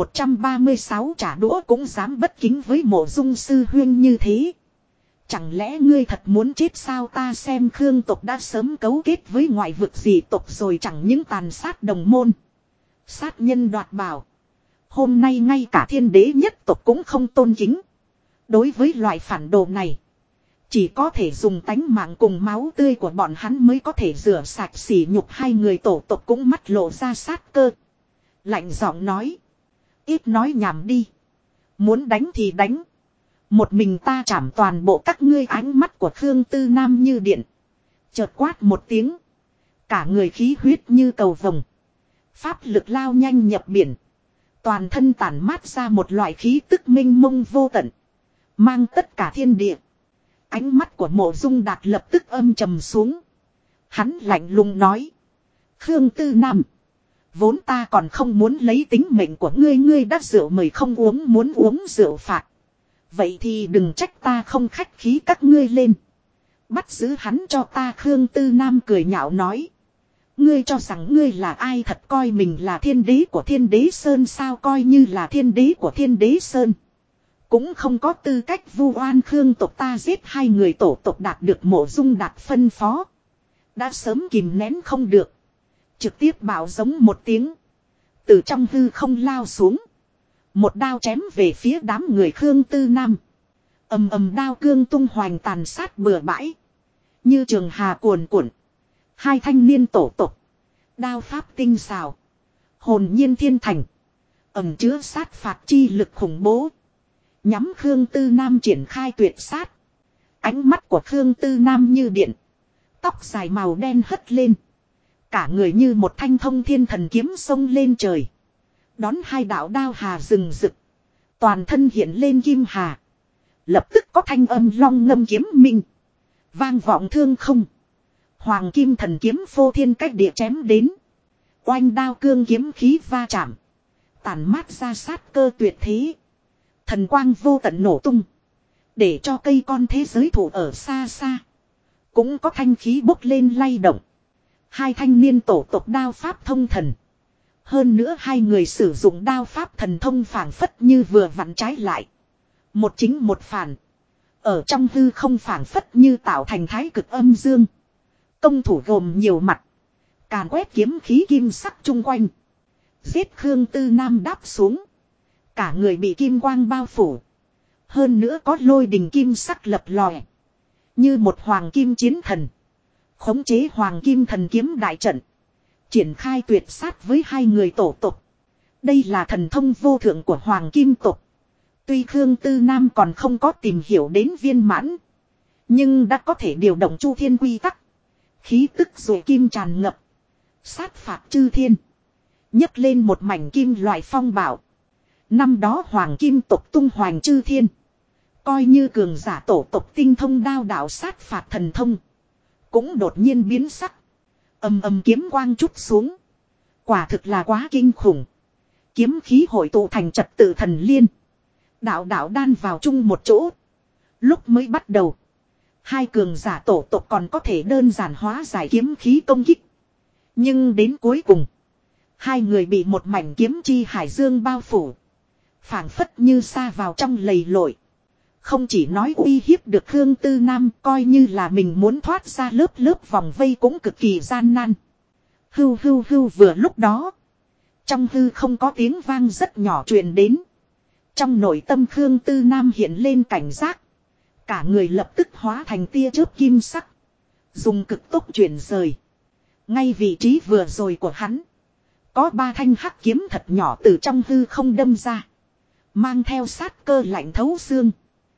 1136 trả đũa cũng dám bất kính với Mộ Dung sư huyên như thế. Chẳng lẽ ngươi thật muốn chết sao? Ta xem Khương tộc đã sớm cấu kết với ngoại vực dị tộc rồi, chẳng những tàn sát đồng môn. Sát nhân đoạt bảo. Hôm nay ngay cả thiên đế nhất tộc cũng không tôn kính. Đối với loại phản đồ này. Chỉ có thể dùng tánh mạng cùng máu tươi của bọn hắn mới có thể rửa sạch sỉ nhục. Hai người tổ tộc cũng mắt lộ ra sát cơ. Lạnh giọng nói. Ít nói nhảm đi. Muốn đánh thì đánh. Một mình ta trảm toàn bộ các ngươi. Ánh mắt của Khương Tư Nam như điện. Chợt quát một tiếng. Cả người khí huyết như cầu vồng. Pháp lực lao nhanh nhập biển. Toàn thân tản mát ra một loại khí tức minh mông vô tận. Mang tất cả thiên địa. Ánh mắt của Mộ Dung Đạt lập tức âm trầm xuống. Hắn lạnh lùng nói. Khương Tư Nam. Vốn ta còn không muốn lấy tính mệnh của ngươi. Ngươi đã rượu mời không uống, muốn uống rượu phạt. Vậy thì đừng trách ta không khách khí các ngươi lên. Bắt giữ hắn cho ta. Khương Tư Nam cười nhạo nói. Ngươi cho rằng ngươi là ai? Thật coi mình là thiên đế của Thiên Đế Sơn sao? Coi như là thiên đế của Thiên Đế Sơn. Cũng không có tư cách vu oan Khương tộc ta giết hai người tổ tộc đạt được Mộ Dung Đạt phân phó. Đã sớm kìm nén không được. Trực tiếp bảo giống một tiếng. Từ trong hư không lao xuống. Một đao chém về phía đám người Khương Tư Nam. Ầm ầm đao cương tung hoành tàn sát bừa bãi. Như trường hà cuồn cuộn. Hai thanh niên tổ tộc. Đao pháp tinh xào. Hồn nhiên thiên thành. Ẩm chứa sát phạt chi lực khủng bố. Nhắm Khương Tư Nam triển khai tuyệt sát. Ánh mắt của Khương Tư Nam như điện. Tóc dài màu đen hất lên. Cả người như một thanh thông thiên thần kiếm xông lên trời. Đón hai đạo đao hà rừng rực. Toàn thân hiện lên kim hà. Lập tức có thanh âm long ngâm kiếm minh. Vang vọng thương không. Hoàng kim thần kiếm phô thiên cách địa chém đến. Oanh đao cương kiếm khí va chạm. Tàn mát ra sát cơ tuyệt thế. Thần quang vô tận nổ tung. Để cho cây con thế giới thủ ở xa xa. Cũng có thanh khí bốc lên lay động. Hai thanh niên tổ tộc đao pháp thông thần. Hơn nữa hai người sử dụng đao pháp thần thông phảng phất như vừa vặn trái lại. Một chính một phản. Ở trong hư không phảng phất như tạo thành thái cực âm dương. Công thủ gồm nhiều mặt. Càn quét kiếm khí kim sắc chung quanh. Giết Khương Tư Nam đáp xuống. Cả người bị kim quang bao phủ. Hơn nữa có lôi đình kim sắc lập lòe. Như một hoàng kim chiến thần. Khống chế hoàng kim thần kiếm đại trận. Triển khai tuyệt sát với hai người tổ tộc. Đây là thần thông vô thượng của hoàng kim tộc. Tuy Khương Tư Nam còn không có tìm hiểu đến viên mãn. Nhưng đã có thể điều động chu thiên quy tắc. Khí tức rồi kim tràn ngập. Sát phạt chư thiên. Nhấc lên một mảnh kim loại phong bạo. Năm đó hoàng kim tộc tung hoành chư thiên. Coi như cường giả tổ tộc tinh thông đao đạo sát phạt thần thông. Cũng đột nhiên biến sắc. Ầm ầm kiếm quang trút xuống. Quả thực là quá kinh khủng. Kiếm khí hội tụ thành trật tự thần liên. Đạo đạo đan vào chung một chỗ. Lúc mới bắt đầu. Hai cường giả tổ tộc còn có thể đơn giản hóa giải kiếm khí công kích. Nhưng đến cuối cùng. Hai người bị một mảnh kiếm chi hải dương bao phủ. Phảng phất như sa vào trong lầy lội. Không chỉ nói uy hiếp được Khương Tư Nam, coi như là mình muốn thoát ra lớp lớp vòng vây cũng cực kỳ gian nan. Hưu hưu hưu vừa lúc đó. Trong hư không có tiếng vang rất nhỏ truyền đến. Trong nội tâm Khương Tư Nam hiện lên cảnh giác. Cả người lập tức hóa thành tia chớp kim sắc. Dùng cực tốc chuyển rời. Ngay vị trí vừa rồi của hắn. Có ba thanh hắc kiếm thật nhỏ từ trong hư không đâm ra. Mang theo sát cơ lạnh thấu xương.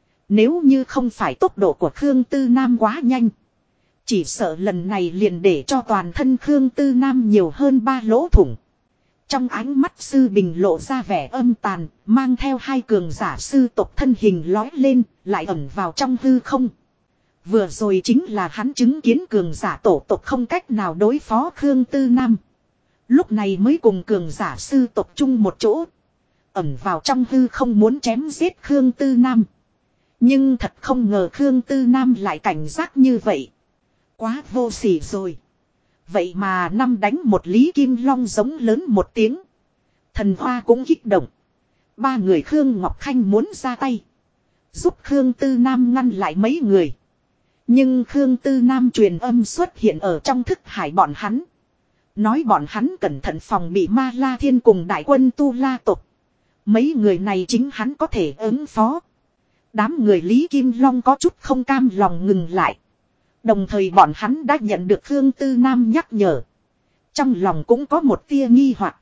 Nếu như không phải tốc độ của Khương Tư Nam quá nhanh. Chỉ sợ lần này liền để cho toàn thân Khương Tư Nam nhiều hơn 3 lỗ thủng. Trong ánh mắt sư bình lộ ra vẻ âm tàn, mang theo hai cường giả sư tộc thân hình lói lên, lại ẩn vào trong hư không. Vừa rồi chính là hắn chứng kiến cường giả tổ tộc không cách nào đối phó Khương Tư Nam. Lúc này mới cùng cường giả sư tộc chung một chỗ. Ẩn vào trong hư không muốn chém giết Khương Tư Nam. Nhưng thật không ngờ Khương Tư Nam lại cảnh giác như vậy. Quá vô sỉ rồi. Vậy mà năm đánh một Lý Kim Long giống lớn một tiếng. Thần Hoa cũng kích động. Ba người Khương Ngọc Khanh muốn ra tay. Giúp Khương Tư Nam ngăn lại mấy người. Nhưng Khương Tư Nam truyền âm xuất hiện ở trong thức hải bọn hắn. Nói bọn hắn cẩn thận phòng bị Ma La Thiên cùng đại quân Tu La tộc. Mấy người này chính hắn có thể ứng phó. Đám người Lý Kim Long có chút không cam lòng ngừng lại. Đồng thời bọn hắn đã nhận được Khương Tư Nam nhắc nhở. Trong lòng cũng có một tia nghi hoặc.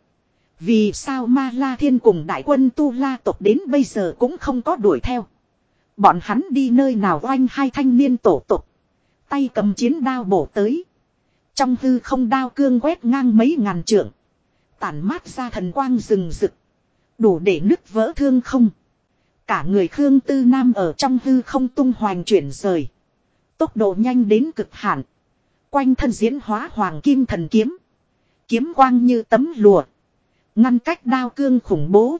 Vì sao Ma La Thiên cùng đại quân Tu La tộc đến bây giờ cũng không có đuổi theo. Bọn hắn đi nơi nào oanh hai thanh niên tổ tộc. Tay cầm chiến đao bổ tới. Trong hư không đao cương quét ngang mấy ngàn trượng. Tản mát ra thần quang rừng rực. Đủ để nứt vỡ thương không. Cả người Khương Tư Nam ở trong hư không tung hoành chuyển rời. Tốc độ nhanh đến cực hạn. Quanh thân diễn hóa hoàng kim thần kiếm. Kiếm quang như tấm lụa. Ngăn cách đao cương khủng bố.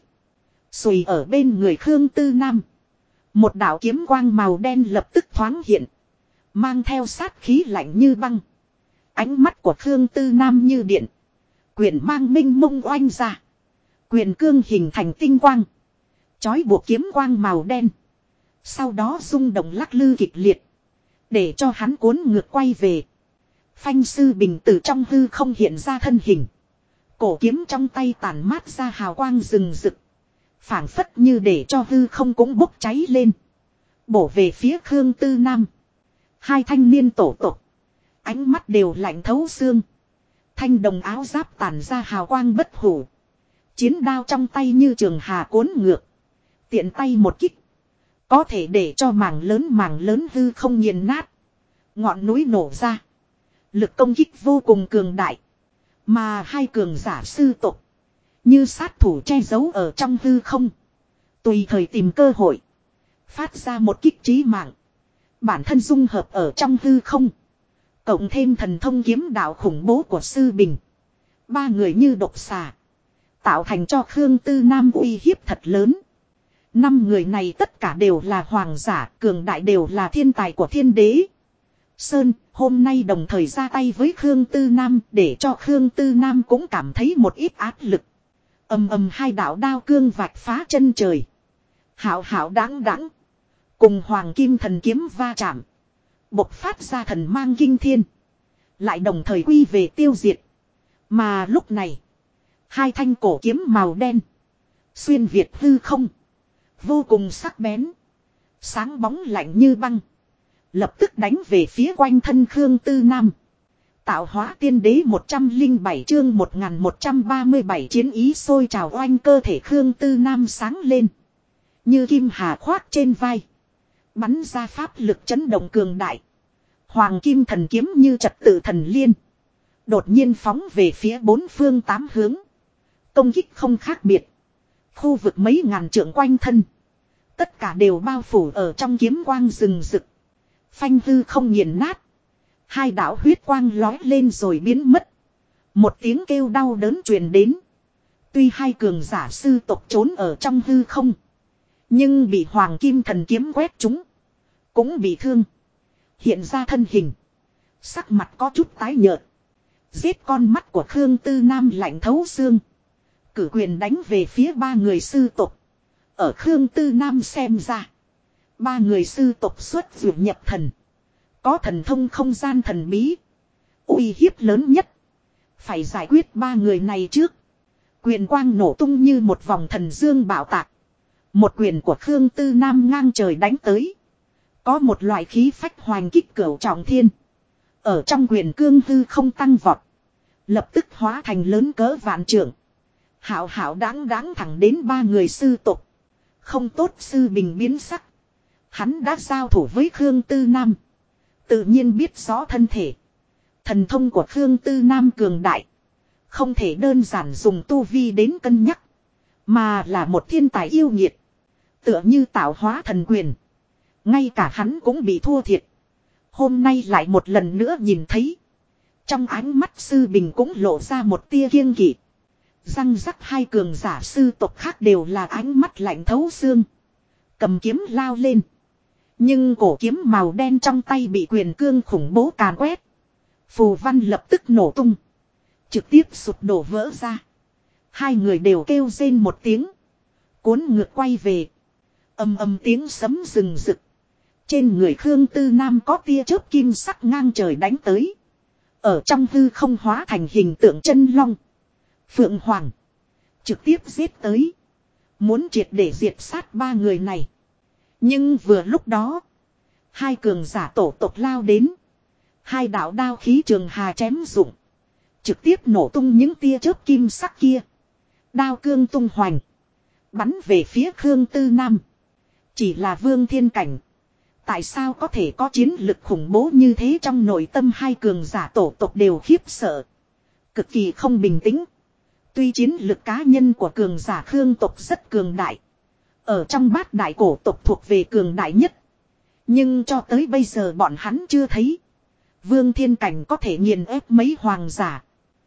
Xùy ở bên người Khương Tư Nam. Một đạo kiếm quang màu đen lập tức thoáng hiện. Mang theo sát khí lạnh như băng. Ánh mắt của Khương Tư Nam như điện. Quyền mang minh mông oanh ra. Quyền cương hình thành tinh quang. Chói buộc kiếm quang màu đen. Sau đó rung động lắc lư kịch liệt. Để cho hắn cuốn ngược quay về. Phanh Sư Bình từ trong hư không hiện ra thân hình. Cổ kiếm trong tay tản mát ra hào quang rừng rực. Phảng phất như để cho hư không cũng bốc cháy lên. Bổ về phía Khương Tư Nam. Hai thanh niên tổ tộc. Ánh mắt đều lạnh thấu xương. Thanh đồng áo giáp tản ra hào quang bất hủ. Chiến đao trong tay như trường hà cuốn ngược. Tiện tay một kích. Có thể để cho mảng lớn hư không nghiền nát. Ngọn núi nổ ra. Lực công kích vô cùng cường đại. Mà hai cường giả sư tộc. Như sát thủ che giấu ở trong hư không. Tùy thời tìm cơ hội. Phát ra một kích chí mạng. Bản thân dung hợp ở trong hư không. Cộng thêm thần thông kiếm đạo khủng bố của Sư Bình. Ba người như độc xà. Tạo thành cho Khương Tư Nam uy hiếp thật lớn. Năm người này tất cả đều là hoàng giả, cường đại đều là thiên tài của thiên đế. Sơn hôm nay đồng thời ra tay với Khương Tư Nam để cho Khương Tư Nam cũng cảm thấy một ít áp lực. Ầm hai đạo đao cương vạch phá chân trời. Hảo hảo đáng đáng. Cùng hoàng kim thần kiếm va chạm. Bộc phát ra thần mang kinh thiên. Lại đồng thời quy về tiêu diệt. Mà lúc này. Hai thanh cổ kiếm màu đen. Xuyên việt hư không. Vô cùng sắc bén. Sáng bóng lạnh như băng. Lập tức đánh về phía quanh thân Khương Tư Nam. Tạo hóa tiên đế 107 chương 1137 chiến ý sôi trào oanh cơ thể Khương Tư Nam sáng lên. Như kim hà khoác trên vai. Bắn ra pháp lực chấn động cường đại. Hoàng kim thần kiếm như trật tự thần liên. Đột nhiên phóng về phía bốn phương tám hướng. Công kích không khác biệt. Khu vực mấy ngàn trượng quanh thân. Tất cả đều bao phủ ở trong kiếm quang rừng rực. Phanh hư không nghiền nát. Hai đạo huyết quang lói lên rồi biến mất. Một tiếng kêu đau đớn truyền đến. Tuy hai cường giả sư tộc trốn ở trong hư không. Nhưng bị hoàng kim thần kiếm quét trúng. Cũng bị thương. Hiện ra thân hình. Sắc mặt có chút tái nhợt. Giết con mắt của Khương Tư Nam lạnh thấu xương. Cử quyền đánh về phía ba người sư tộc. Ở Khương Tư Nam xem ra. Ba người sư tộc xuất dụ nhập thần. Có thần thông không gian thần bí. Uy hiếp lớn nhất. Phải giải quyết ba người này trước. Quyền quang nổ tung như một vòng thần dương bạo tạc. Một quyền của Khương Tư Nam ngang trời đánh tới. Có một loại khí phách hoành kích cửu trọng thiên. Ở trong quyền cương hư không tăng vọt. Lập tức hóa thành lớn cỡ vạn trượng. Hảo hảo đáng đáng thẳng đến ba người sư tộc. Không tốt Sư Bình biến sắc. Hắn đã giao thủ với Khương Tư Nam. Tự nhiên biết rõ thân thể. Thần thông của Khương Tư Nam cường đại. Không thể đơn giản dùng tu vi đến cân nhắc. Mà là một thiên tài yêu nghiệt. Tựa như tạo hóa thần quyền. Ngay cả hắn cũng bị thua thiệt. Hôm nay lại một lần nữa nhìn thấy. Trong ánh mắt Sư Bình cũng lộ ra một tia kiêng kỵ. Răng rắc hai cường giả sư tộc khác đều là ánh mắt lạnh thấu xương. Cầm kiếm lao lên. Nhưng cổ kiếm màu đen trong tay bị quyền cương khủng bố càn quét. Phù văn lập tức nổ tung. Trực tiếp sụp đổ vỡ ra. Hai người đều kêu rên một tiếng. Cuốn ngược quay về. Ầm tiếng sấm rừng rực. Trên người Khương Tư Nam có tia chớp kim sắc ngang trời đánh tới. Ở trong hư không hóa thành hình tượng chân long. Phượng Hoàng. Trực tiếp giết tới. Muốn triệt để diệt sát ba người này. Nhưng vừa lúc đó. Hai cường giả tổ tộc lao đến. Hai đạo đao khí trường hà chém rụng. Trực tiếp nổ tung những tia chớp kim sắc kia. Đao cương tung hoành. Bắn về phía Khương Tư Nam. Chỉ là vương thiên cảnh. Tại sao có thể có chiến lực khủng bố như thế trong nội tâm hai cường giả tổ tộc đều khiếp sợ. Cực kỳ không bình tĩnh. Tuy chiến lực cá nhân của cường giả Khương tộc rất cường đại. Ở trong bát đại cổ tộc thuộc về cường đại nhất. Nhưng cho tới bây giờ bọn hắn chưa thấy. Vương thiên cảnh có thể nghiền ép mấy hoàng giả.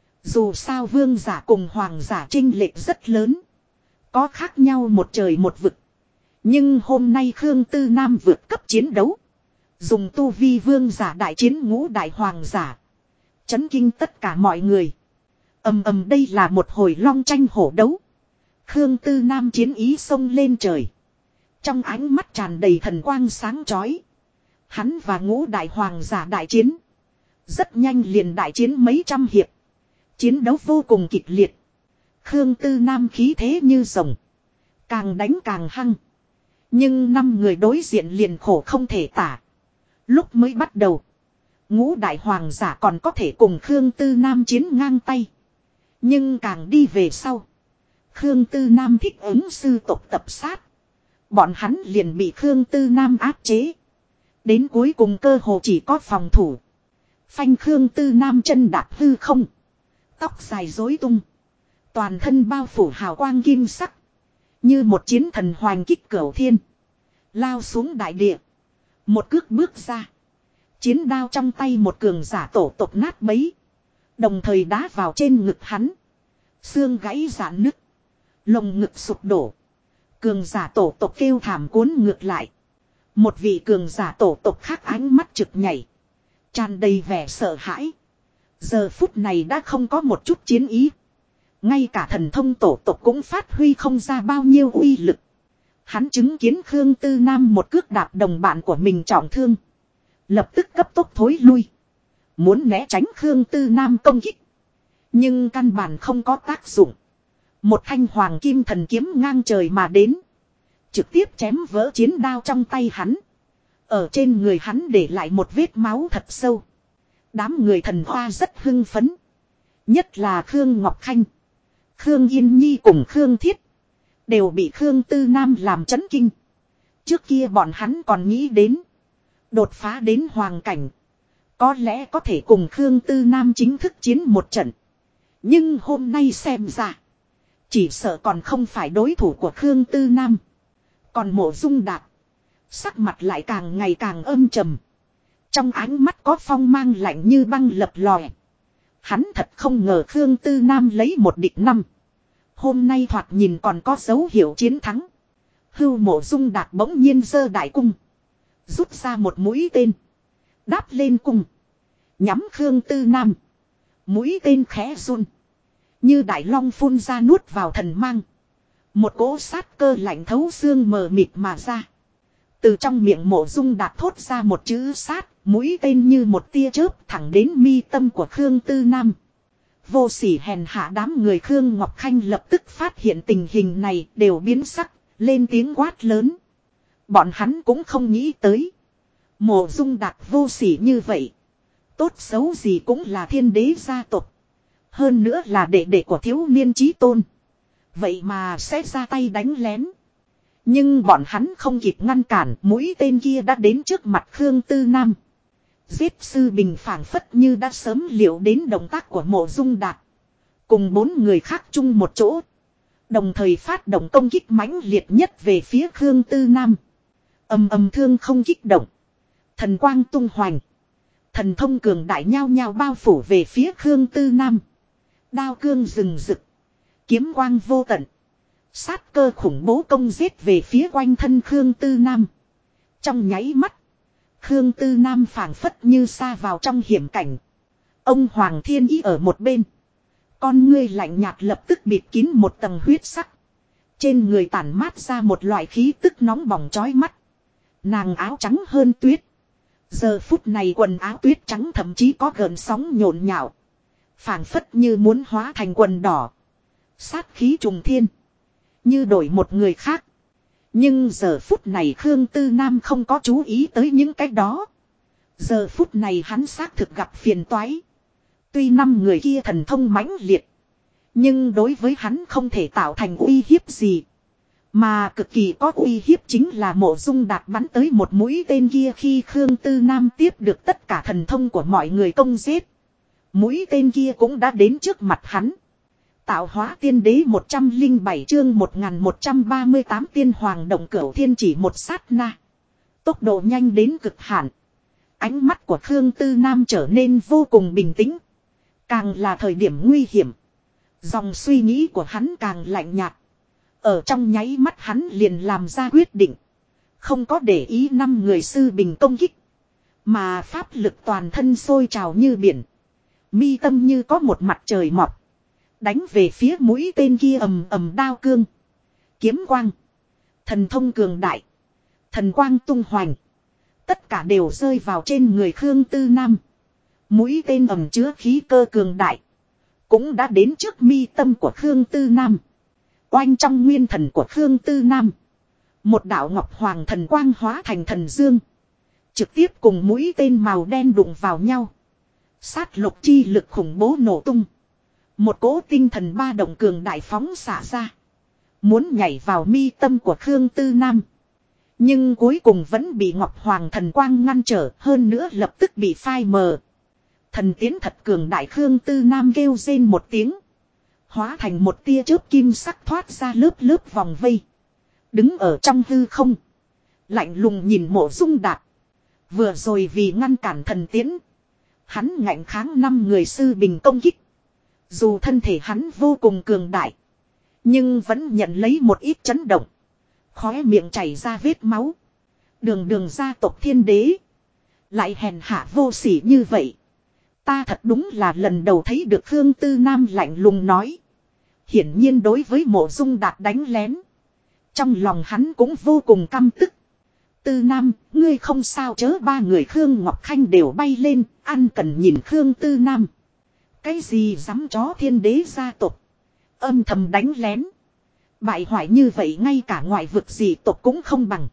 Dù sao vương giả cùng hoàng giả chênh lệch rất lớn. Có khác nhau một trời một vực. Nhưng hôm nay Khương Tư Nam vượt cấp chiến đấu. Dùng tu vi vương giả đại chiến ngũ đại hoàng giả. Chấn kinh tất cả mọi người. Đây là một hồi long tranh hổ đấu. Khương Tư Nam chiến ý xông lên trời. Trong ánh mắt tràn đầy thần quang sáng chói. Hắn và Ngũ đại hoàng giả đại chiến. Rất nhanh liền đại chiến mấy trăm hiệp. Chiến đấu vô cùng kịch liệt. Khương Tư Nam khí thế như rồng. Càng đánh càng hăng. Nhưng 5 người đối diện liền khổ không thể tả. Lúc mới bắt đầu. Ngũ đại hoàng giả còn có thể cùng Khương Tư Nam chiến ngang tay. Nhưng càng đi về sau. Khương Tư Nam thích ứng sư tộc tập sát. Bọn hắn liền bị Khương Tư Nam áp chế. Đến cuối cùng cơ hồ chỉ có phòng thủ. Phanh Khương Tư Nam chân đạp hư không. Tóc dài rối tung. Toàn thân bao phủ hào quang kim sắc. Như một chiến thần hoành kích cửu thiên. Lao xuống đại địa. Một cước bước ra. Chiến đao trong tay một cường giả tổ tộc nát bấy. Đồng thời đá vào trên ngực hắn. Xương gãy rạn nứt. Lồng ngực sụp đổ. Cường giả tổ tộc kêu thảm cuốn ngược lại. Một vị cường giả tổ tộc khác ánh mắt trực nhảy. Tràn đầy vẻ sợ hãi. Giờ phút này đã không có một chút chiến ý. Ngay cả thần thông tổ tộc cũng phát huy không ra bao nhiêu uy lực. Hắn chứng kiến Khương Tư Nam một cước đạp đồng bạn của mình trọng thương. Lập tức cấp tốc thối lui. Muốn né tránh Khương Tư Nam công kích. Nhưng căn bản không có tác dụng. Một thanh hoàng kim thần kiếm ngang trời mà đến. Trực tiếp chém vỡ chiến đao trong tay hắn. Ở trên người hắn để lại một vết máu thật sâu. Đám người thần hoa rất hưng phấn. Nhất là Khương Ngọc Khanh. Khương Yên Nhi cùng Khương Thiết. Đều bị Khương Tư Nam làm chấn kinh. Trước kia bọn hắn còn nghĩ đến. Đột phá đến hoàng cảnh. Có lẽ có thể cùng Khương Tư Nam chính thức chiến một trận. Nhưng hôm nay xem ra. Chỉ sợ còn không phải đối thủ của Khương Tư Nam. Còn Mộ Dung Đạt. Sắc mặt lại càng ngày càng âm trầm. Trong ánh mắt có phong mang lạnh như băng lập lòe. Hắn thật không ngờ Khương Tư Nam lấy 1-5. Hôm nay thoạt nhìn còn có dấu hiệu chiến thắng. Hưu Mộ Dung Đạt bỗng nhiên giơ đại cung. Rút ra một mũi tên. Đáp lên cung. Nhắm Khương Tư Nam. Mũi tên khẽ run. Như đại long phun ra nuốt vào thần mang. Một cỗ sát cơ lạnh thấu xương mờ mịt mà ra. Từ trong miệng Mộ Dung Đạt thốt ra một chữ sát. Mũi tên như một tia chớp thẳng đến mi tâm của Khương Tư Nam. Vô sỉ hèn hạ đám người Khương Ngọc Khanh lập tức phát hiện tình hình này đều biến sắc. Lên tiếng quát lớn. Bọn hắn cũng không nghĩ tới. Mộ Dung Đạt vô sỉ như vậy. Tốt xấu gì cũng là thiên đế gia tộc. Hơn nữa là đệ đệ của thiếu niên chí tôn. Vậy mà sẽ ra tay đánh lén. Nhưng bọn hắn không kịp ngăn cản. Mũi tên kia đã đến trước mặt Khương Tư Nam. Giết sư bình phảng phất như đã sớm liệu đến động tác của Mộ Dung Đạt. Cùng 4 người khác chung một chỗ. Đồng thời phát động công kích mãnh liệt nhất về phía Khương Tư Nam. Ầm ầm thương không kích động. Thần quang tung hoành. Thần thông cường đại nhao nhao bao phủ về phía Khương Tư Nam. Đao cương rừng rực. Kiếm quang vô tận. Sát cơ khủng bố công giết về phía quanh thân Khương Tư Nam. Trong nháy mắt. Khương Tư Nam phảng phất như sa vào trong hiểm cảnh. Ông Hoàng Thiên Ý ở một bên. Con ngươi lạnh nhạt lập tức bịt kín một tầng huyết sắc. Trên người tản mát ra một loại khí tức nóng bỏng chói mắt. Nàng áo trắng hơn tuyết. Giờ phút này quần áo tuyết trắng thậm chí có gợn sóng nhộn nhạo. Phảng phất như muốn hóa thành quần đỏ. Sát khí trùng thiên. Như đổi một người khác. Nhưng giờ phút này Khương Tư Nam không có chú ý tới những cái đó. Giờ phút này hắn xác thực gặp phiền toái. Tuy 5 người kia thần thông mãnh liệt. Nhưng đối với hắn không thể tạo thành uy hiếp gì. Mà cực kỳ có uy hiếp chính là Mộ Dung Đạt bắn tới một mũi tên kia khi Khương Tư Nam tiếp được tất cả thần thông của mọi người công giết. Mũi tên kia cũng đã đến trước mặt hắn. Tạo hóa tiên đế 107 chương 1138 tiên hoàng động cửu thiên chỉ một sát na. Tốc độ nhanh đến cực hạn. Ánh mắt của Khương Tư Nam trở nên vô cùng bình tĩnh. Càng là thời điểm nguy hiểm. Dòng suy nghĩ của hắn càng lạnh nhạt. Ở trong nháy mắt hắn liền làm ra quyết định. Không có để ý 5 người sư bình công kích. Mà pháp lực toàn thân sôi trào như biển. Mi tâm như có một mặt trời mọc. Đánh về phía mũi tên kia ầm ầm đao cương. Kiếm quang. Thần thông cường đại. Thần quang tung hoành. Tất cả đều rơi vào trên người Khương Tư Nam. Mũi tên ẩm chứa khí cơ cường đại. Cũng đã đến trước mi tâm của Khương Tư Nam. Oanh trong nguyên thần của Khương Tư Nam. Một đạo ngọc hoàng thần quang hóa thành thần dương. Trực tiếp cùng mũi tên màu đen đụng vào nhau. Sát lục chi lực khủng bố nổ tung. Một cỗ tinh thần ba động cường đại phóng xả ra. Muốn nhảy vào mi tâm của Khương Tư Nam. Nhưng cuối cùng vẫn bị Ngọc Hoàng thần quang ngăn trở, hơn nữa lập tức bị phai mờ. Thần tiến thật cường đại, Khương Tư Nam kêu rên một tiếng. Hóa thành một tia chớp kim sắc thoát ra lớp lớp vòng vây. Đứng ở trong hư không. Lạnh lùng nhìn Mộ Dung Đạt. Vừa rồi vì ngăn cản thần tiến. Hắn ngạnh kháng 5 người sư bình công kích. Dù thân thể hắn vô cùng cường đại. Nhưng vẫn nhận lấy một ít chấn động. Khóe miệng chảy ra vết máu. Đường gia tộc Thiên Đế. Lại hèn hạ vô sỉ như vậy. Ta thật đúng là lần đầu thấy được Khương Tư Nam lạnh lùng nói. Hiển nhiên đối với Mộ Dung Đạt đánh lén. Trong lòng hắn cũng vô cùng căm tức. Tư Nam, ngươi không sao chớ, 3 người Khương Ngọc Khanh đều bay lên, ăn cần nhìn Khương Tư Nam. Cái gì dám chó Thiên Đế gia tộc. Âm thầm đánh lén. Bại hoại như vậy ngay cả ngoại vực gì tộc cũng không bằng.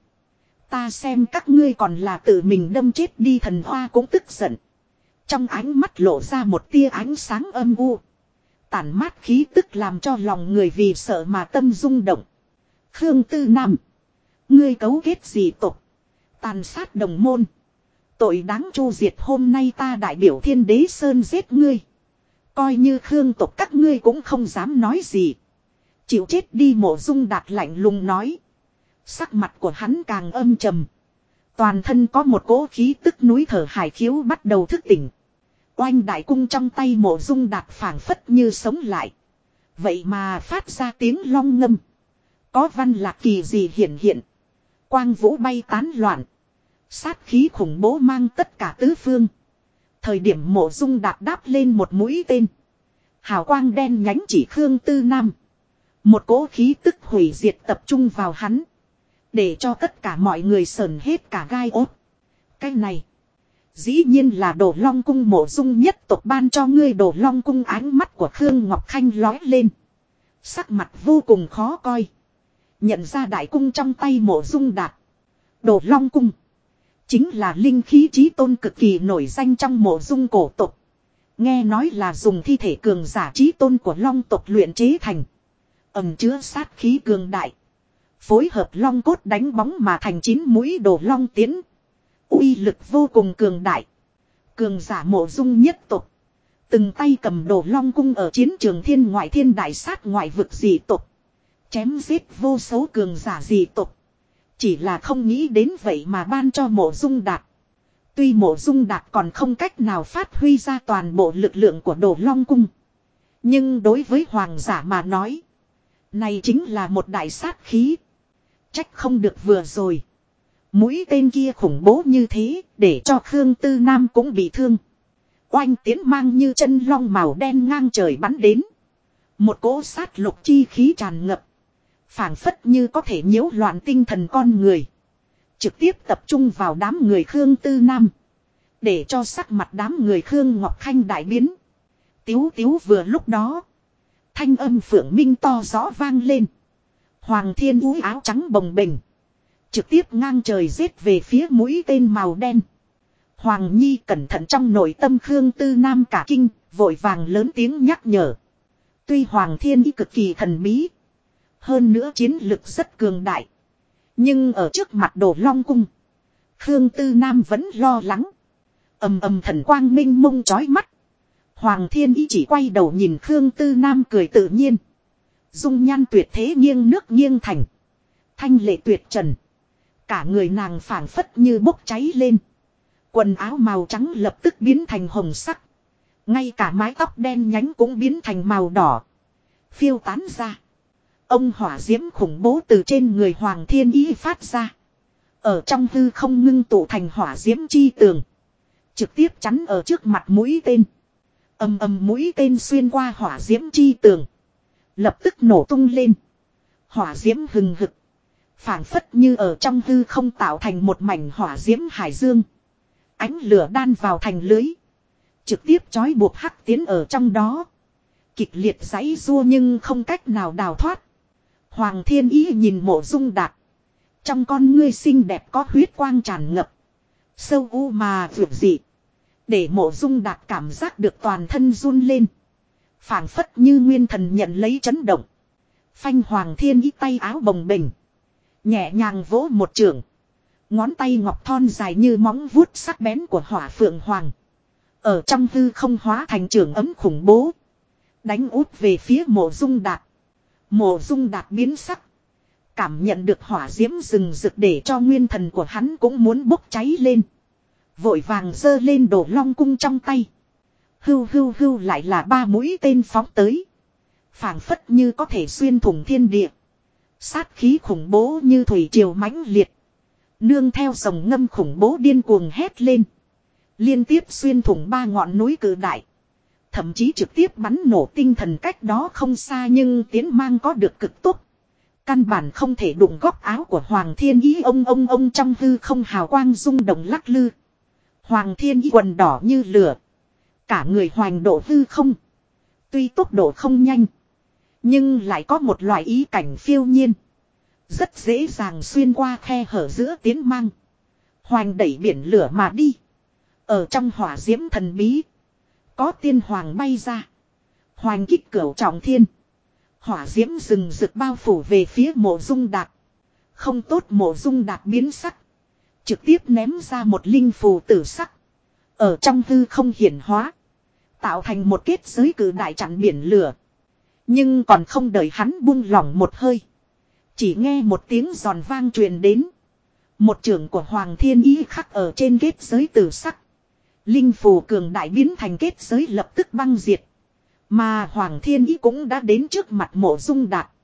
Ta xem các ngươi còn là tự mình đâm chết đi. Thần Hoa cũng tức giận. Trong ánh mắt lộ ra một tia ánh sáng âm u. Tản mát khí tức làm cho lòng người vì sợ mà tâm rung động. Khương Tư Nam. Ngươi cấu kết gì tộc. Tàn sát đồng môn. Tội đáng chu diệt, hôm nay ta đại biểu Thiên Đế Sơn giết ngươi. Coi như Khương tộc các ngươi cũng không dám nói gì. Chịu chết đi. Mộ Dung Đạt lạnh lùng nói. Sắc mặt của hắn càng âm trầm. Toàn thân có một cỗ khí tức núi thở hải khiếu bắt đầu thức tỉnh. Oanh đại cung trong tay Mộ Dung Đạt phảng phất như sống lại. Vậy mà phát ra tiếng long ngâm. Có văn lạc kỳ gì hiện hiện. Quang vũ bay tán loạn. Sát khí khủng bố mang tất cả tứ phương. Thời điểm Mộ Dung Đạt đáp lên một mũi tên. Hào quang đen nhánh chỉ Khương Tư Nam. Một cỗ khí tức hủy diệt tập trung vào hắn. Để cho tất cả mọi người sờn hết cả gai ốt. Cái này. Dĩ nhiên là Đồ Long Cung Mộ Dung nhất tộc ban cho ngươi. Đồ Long Cung, ánh mắt của Khương Ngọc Khanh lói lên. Sắc mặt vô cùng khó coi. Nhận ra đại cung trong tay Mộ Dung Đạt. Đồ Long Cung. Chính là linh khí chí tôn cực kỳ nổi danh trong Mộ Dung cổ tộc. Nghe nói là dùng thi thể cường giả chí tôn của Long tộc luyện chế thành. Ẩm chứa sát khí cường đại. Phối hợp long cốt đánh bóng mà thành 9 mũi Đồ Long tiến. Uy lực vô cùng cường đại. Cường giả Mộ Dung nhất tộc. Từng tay cầm Đồ Long cung ở chiến trường thiên ngoại thiên đại sát ngoại vực dị tộc. Chém giết vô số cường giả dị tộc. Chỉ là không nghĩ đến vậy mà ban cho Mộ Dung Đạt. Tuy Mộ Dung Đạt còn không cách nào phát huy ra toàn bộ lực lượng của Đồ Long cung. Nhưng đối với hoàng giả mà nói. Này chính là một đại sát khí. Trách không được vừa rồi. Mũi tên kia khủng bố như thế, để cho Khương Tư Nam cũng bị thương. Oanh tiến mang như chân long màu đen ngang trời bắn đến. Một cỗ sát lục chi khí tràn ngập. Phảng phất như có thể nhiễu loạn tinh thần con người. Trực tiếp tập trung vào đám người Khương Tư Nam. Để cho sắc mặt đám người Khương Ngọc Khanh đại biến. Tiếu tiếu vừa lúc đó. Thanh âm phượng minh to rõ vang lên. Hoàng Thiên Úy áo trắng bồng bềnh. Trực tiếp ngang trời giết về phía mũi tên màu đen. Hoàng Nhi cẩn thận, trong nội tâm Khương Tư Nam cả kinh, vội vàng lớn tiếng nhắc nhở. Tuy Hoàng Thiên Ý cực kỳ thần bí. Hơn nữa chiến lực rất cường đại. Nhưng ở trước mặt Đồ Long cung. Khương Tư Nam vẫn lo lắng. Ầm ầm thần quang minh mông chói mắt. Hoàng Thiên Ý chỉ quay đầu nhìn Khương Tư Nam cười tự nhiên. Dung nhan tuyệt thế nghiêng nước nghiêng thành. Thanh lệ tuyệt trần. Cả người nàng phảng phất như bốc cháy lên. Quần áo màu trắng lập tức biến thành hồng sắc. Ngay cả mái tóc đen nhánh cũng biến thành màu đỏ. Phiêu tán ra. Ông hỏa diễm khủng bố từ trên người Hoàng Thiên Ý phát ra. Ở trong hư không ngưng tụ thành hỏa diễm chi tường. Trực tiếp chắn ở trước mặt mũi tên. Ầm ầm mũi tên xuyên qua hỏa diễm chi tường. Lập tức nổ tung lên. Hỏa diễm hừng hực. Phảng phất như ở trong hư không tạo thành một mảnh hỏa diễm hải dương. Ánh lửa đan vào thành lưới. Trực tiếp trói buộc Hắc Tiến ở trong đó. Kịch liệt giãy giụa nhưng không cách nào đào thoát. Hoàng Thiên Ý nhìn Mộ Dung Đạt. Trong con ngươi xinh đẹp có huyết quang tràn ngập. Sâu u mà vượt dị. Để Mộ Dung Đạt cảm giác được toàn thân run lên. Phảng phất như nguyên thần nhận lấy chấn động. Phanh Hoàng Thiên Ý tay áo bồng bềnh. Nhẹ nhàng vỗ một trường. Ngón tay ngọc thon dài như móng vuốt sắc bén của Hỏa Phượng Hoàng. Ở trong hư không hóa thành trường ấm khủng bố. Đánh út về phía Mộ Dung Đạt. Mộ Dung Đạt biến sắc. Cảm nhận được hỏa diễm rừng rực để cho nguyên thần của hắn cũng muốn bốc cháy lên. Vội vàng giơ lên Đồ Long cung trong tay. Hưu hưu hưu lại là 3 mũi tên phóng tới. Phảng phất như có thể xuyên thủng thiên địa. Sát khí khủng bố như thủy triều mãnh liệt. Nương theo dòng ngâm khủng bố điên cuồng hét lên. Liên tiếp xuyên thủng 3 ngọn núi cự đại. Thậm chí trực tiếp bắn nổ tinh thần cách đó không xa nhưng tiến mang có được cực tốt. Căn bản không thể đụng góc áo của Hoàng Thiên Ý ông trong hư không hào quang rung động lắc lư. Hoàng Thiên Ý quần đỏ như lửa. Cả người hoành độ hư không. Tuy tốc độ không nhanh. Nhưng lại có một loại ý cảnh phiêu nhiên. Rất dễ dàng xuyên qua khe hở giữa tiến mang. Hoành đẩy biển lửa mà đi. Ở trong hỏa diễm thần bí. Có tiên hoàng bay ra. Hoành kích cửu trọng thiên. Hỏa diễm rừng rực bao phủ về phía Mộ Dung Đạt. Không tốt, Mộ Dung Đạt biến sắc. Trực tiếp ném ra một linh phù tử sắc. Ở trong hư không hiển hóa. Tạo thành một kết giới cử đại chặn biển lửa. Nhưng còn không đợi hắn buông lỏng một hơi. Chỉ nghe một tiếng giòn vang truyền đến. Một trường của Hoàng Thiên Ý khắc ở trên kết giới tử sắc. Linh phù cường đại biến thành kết giới lập tức băng diệt. Mà Hoàng Thiên Ý cũng đã đến trước mặt Mộ Dung Đạt.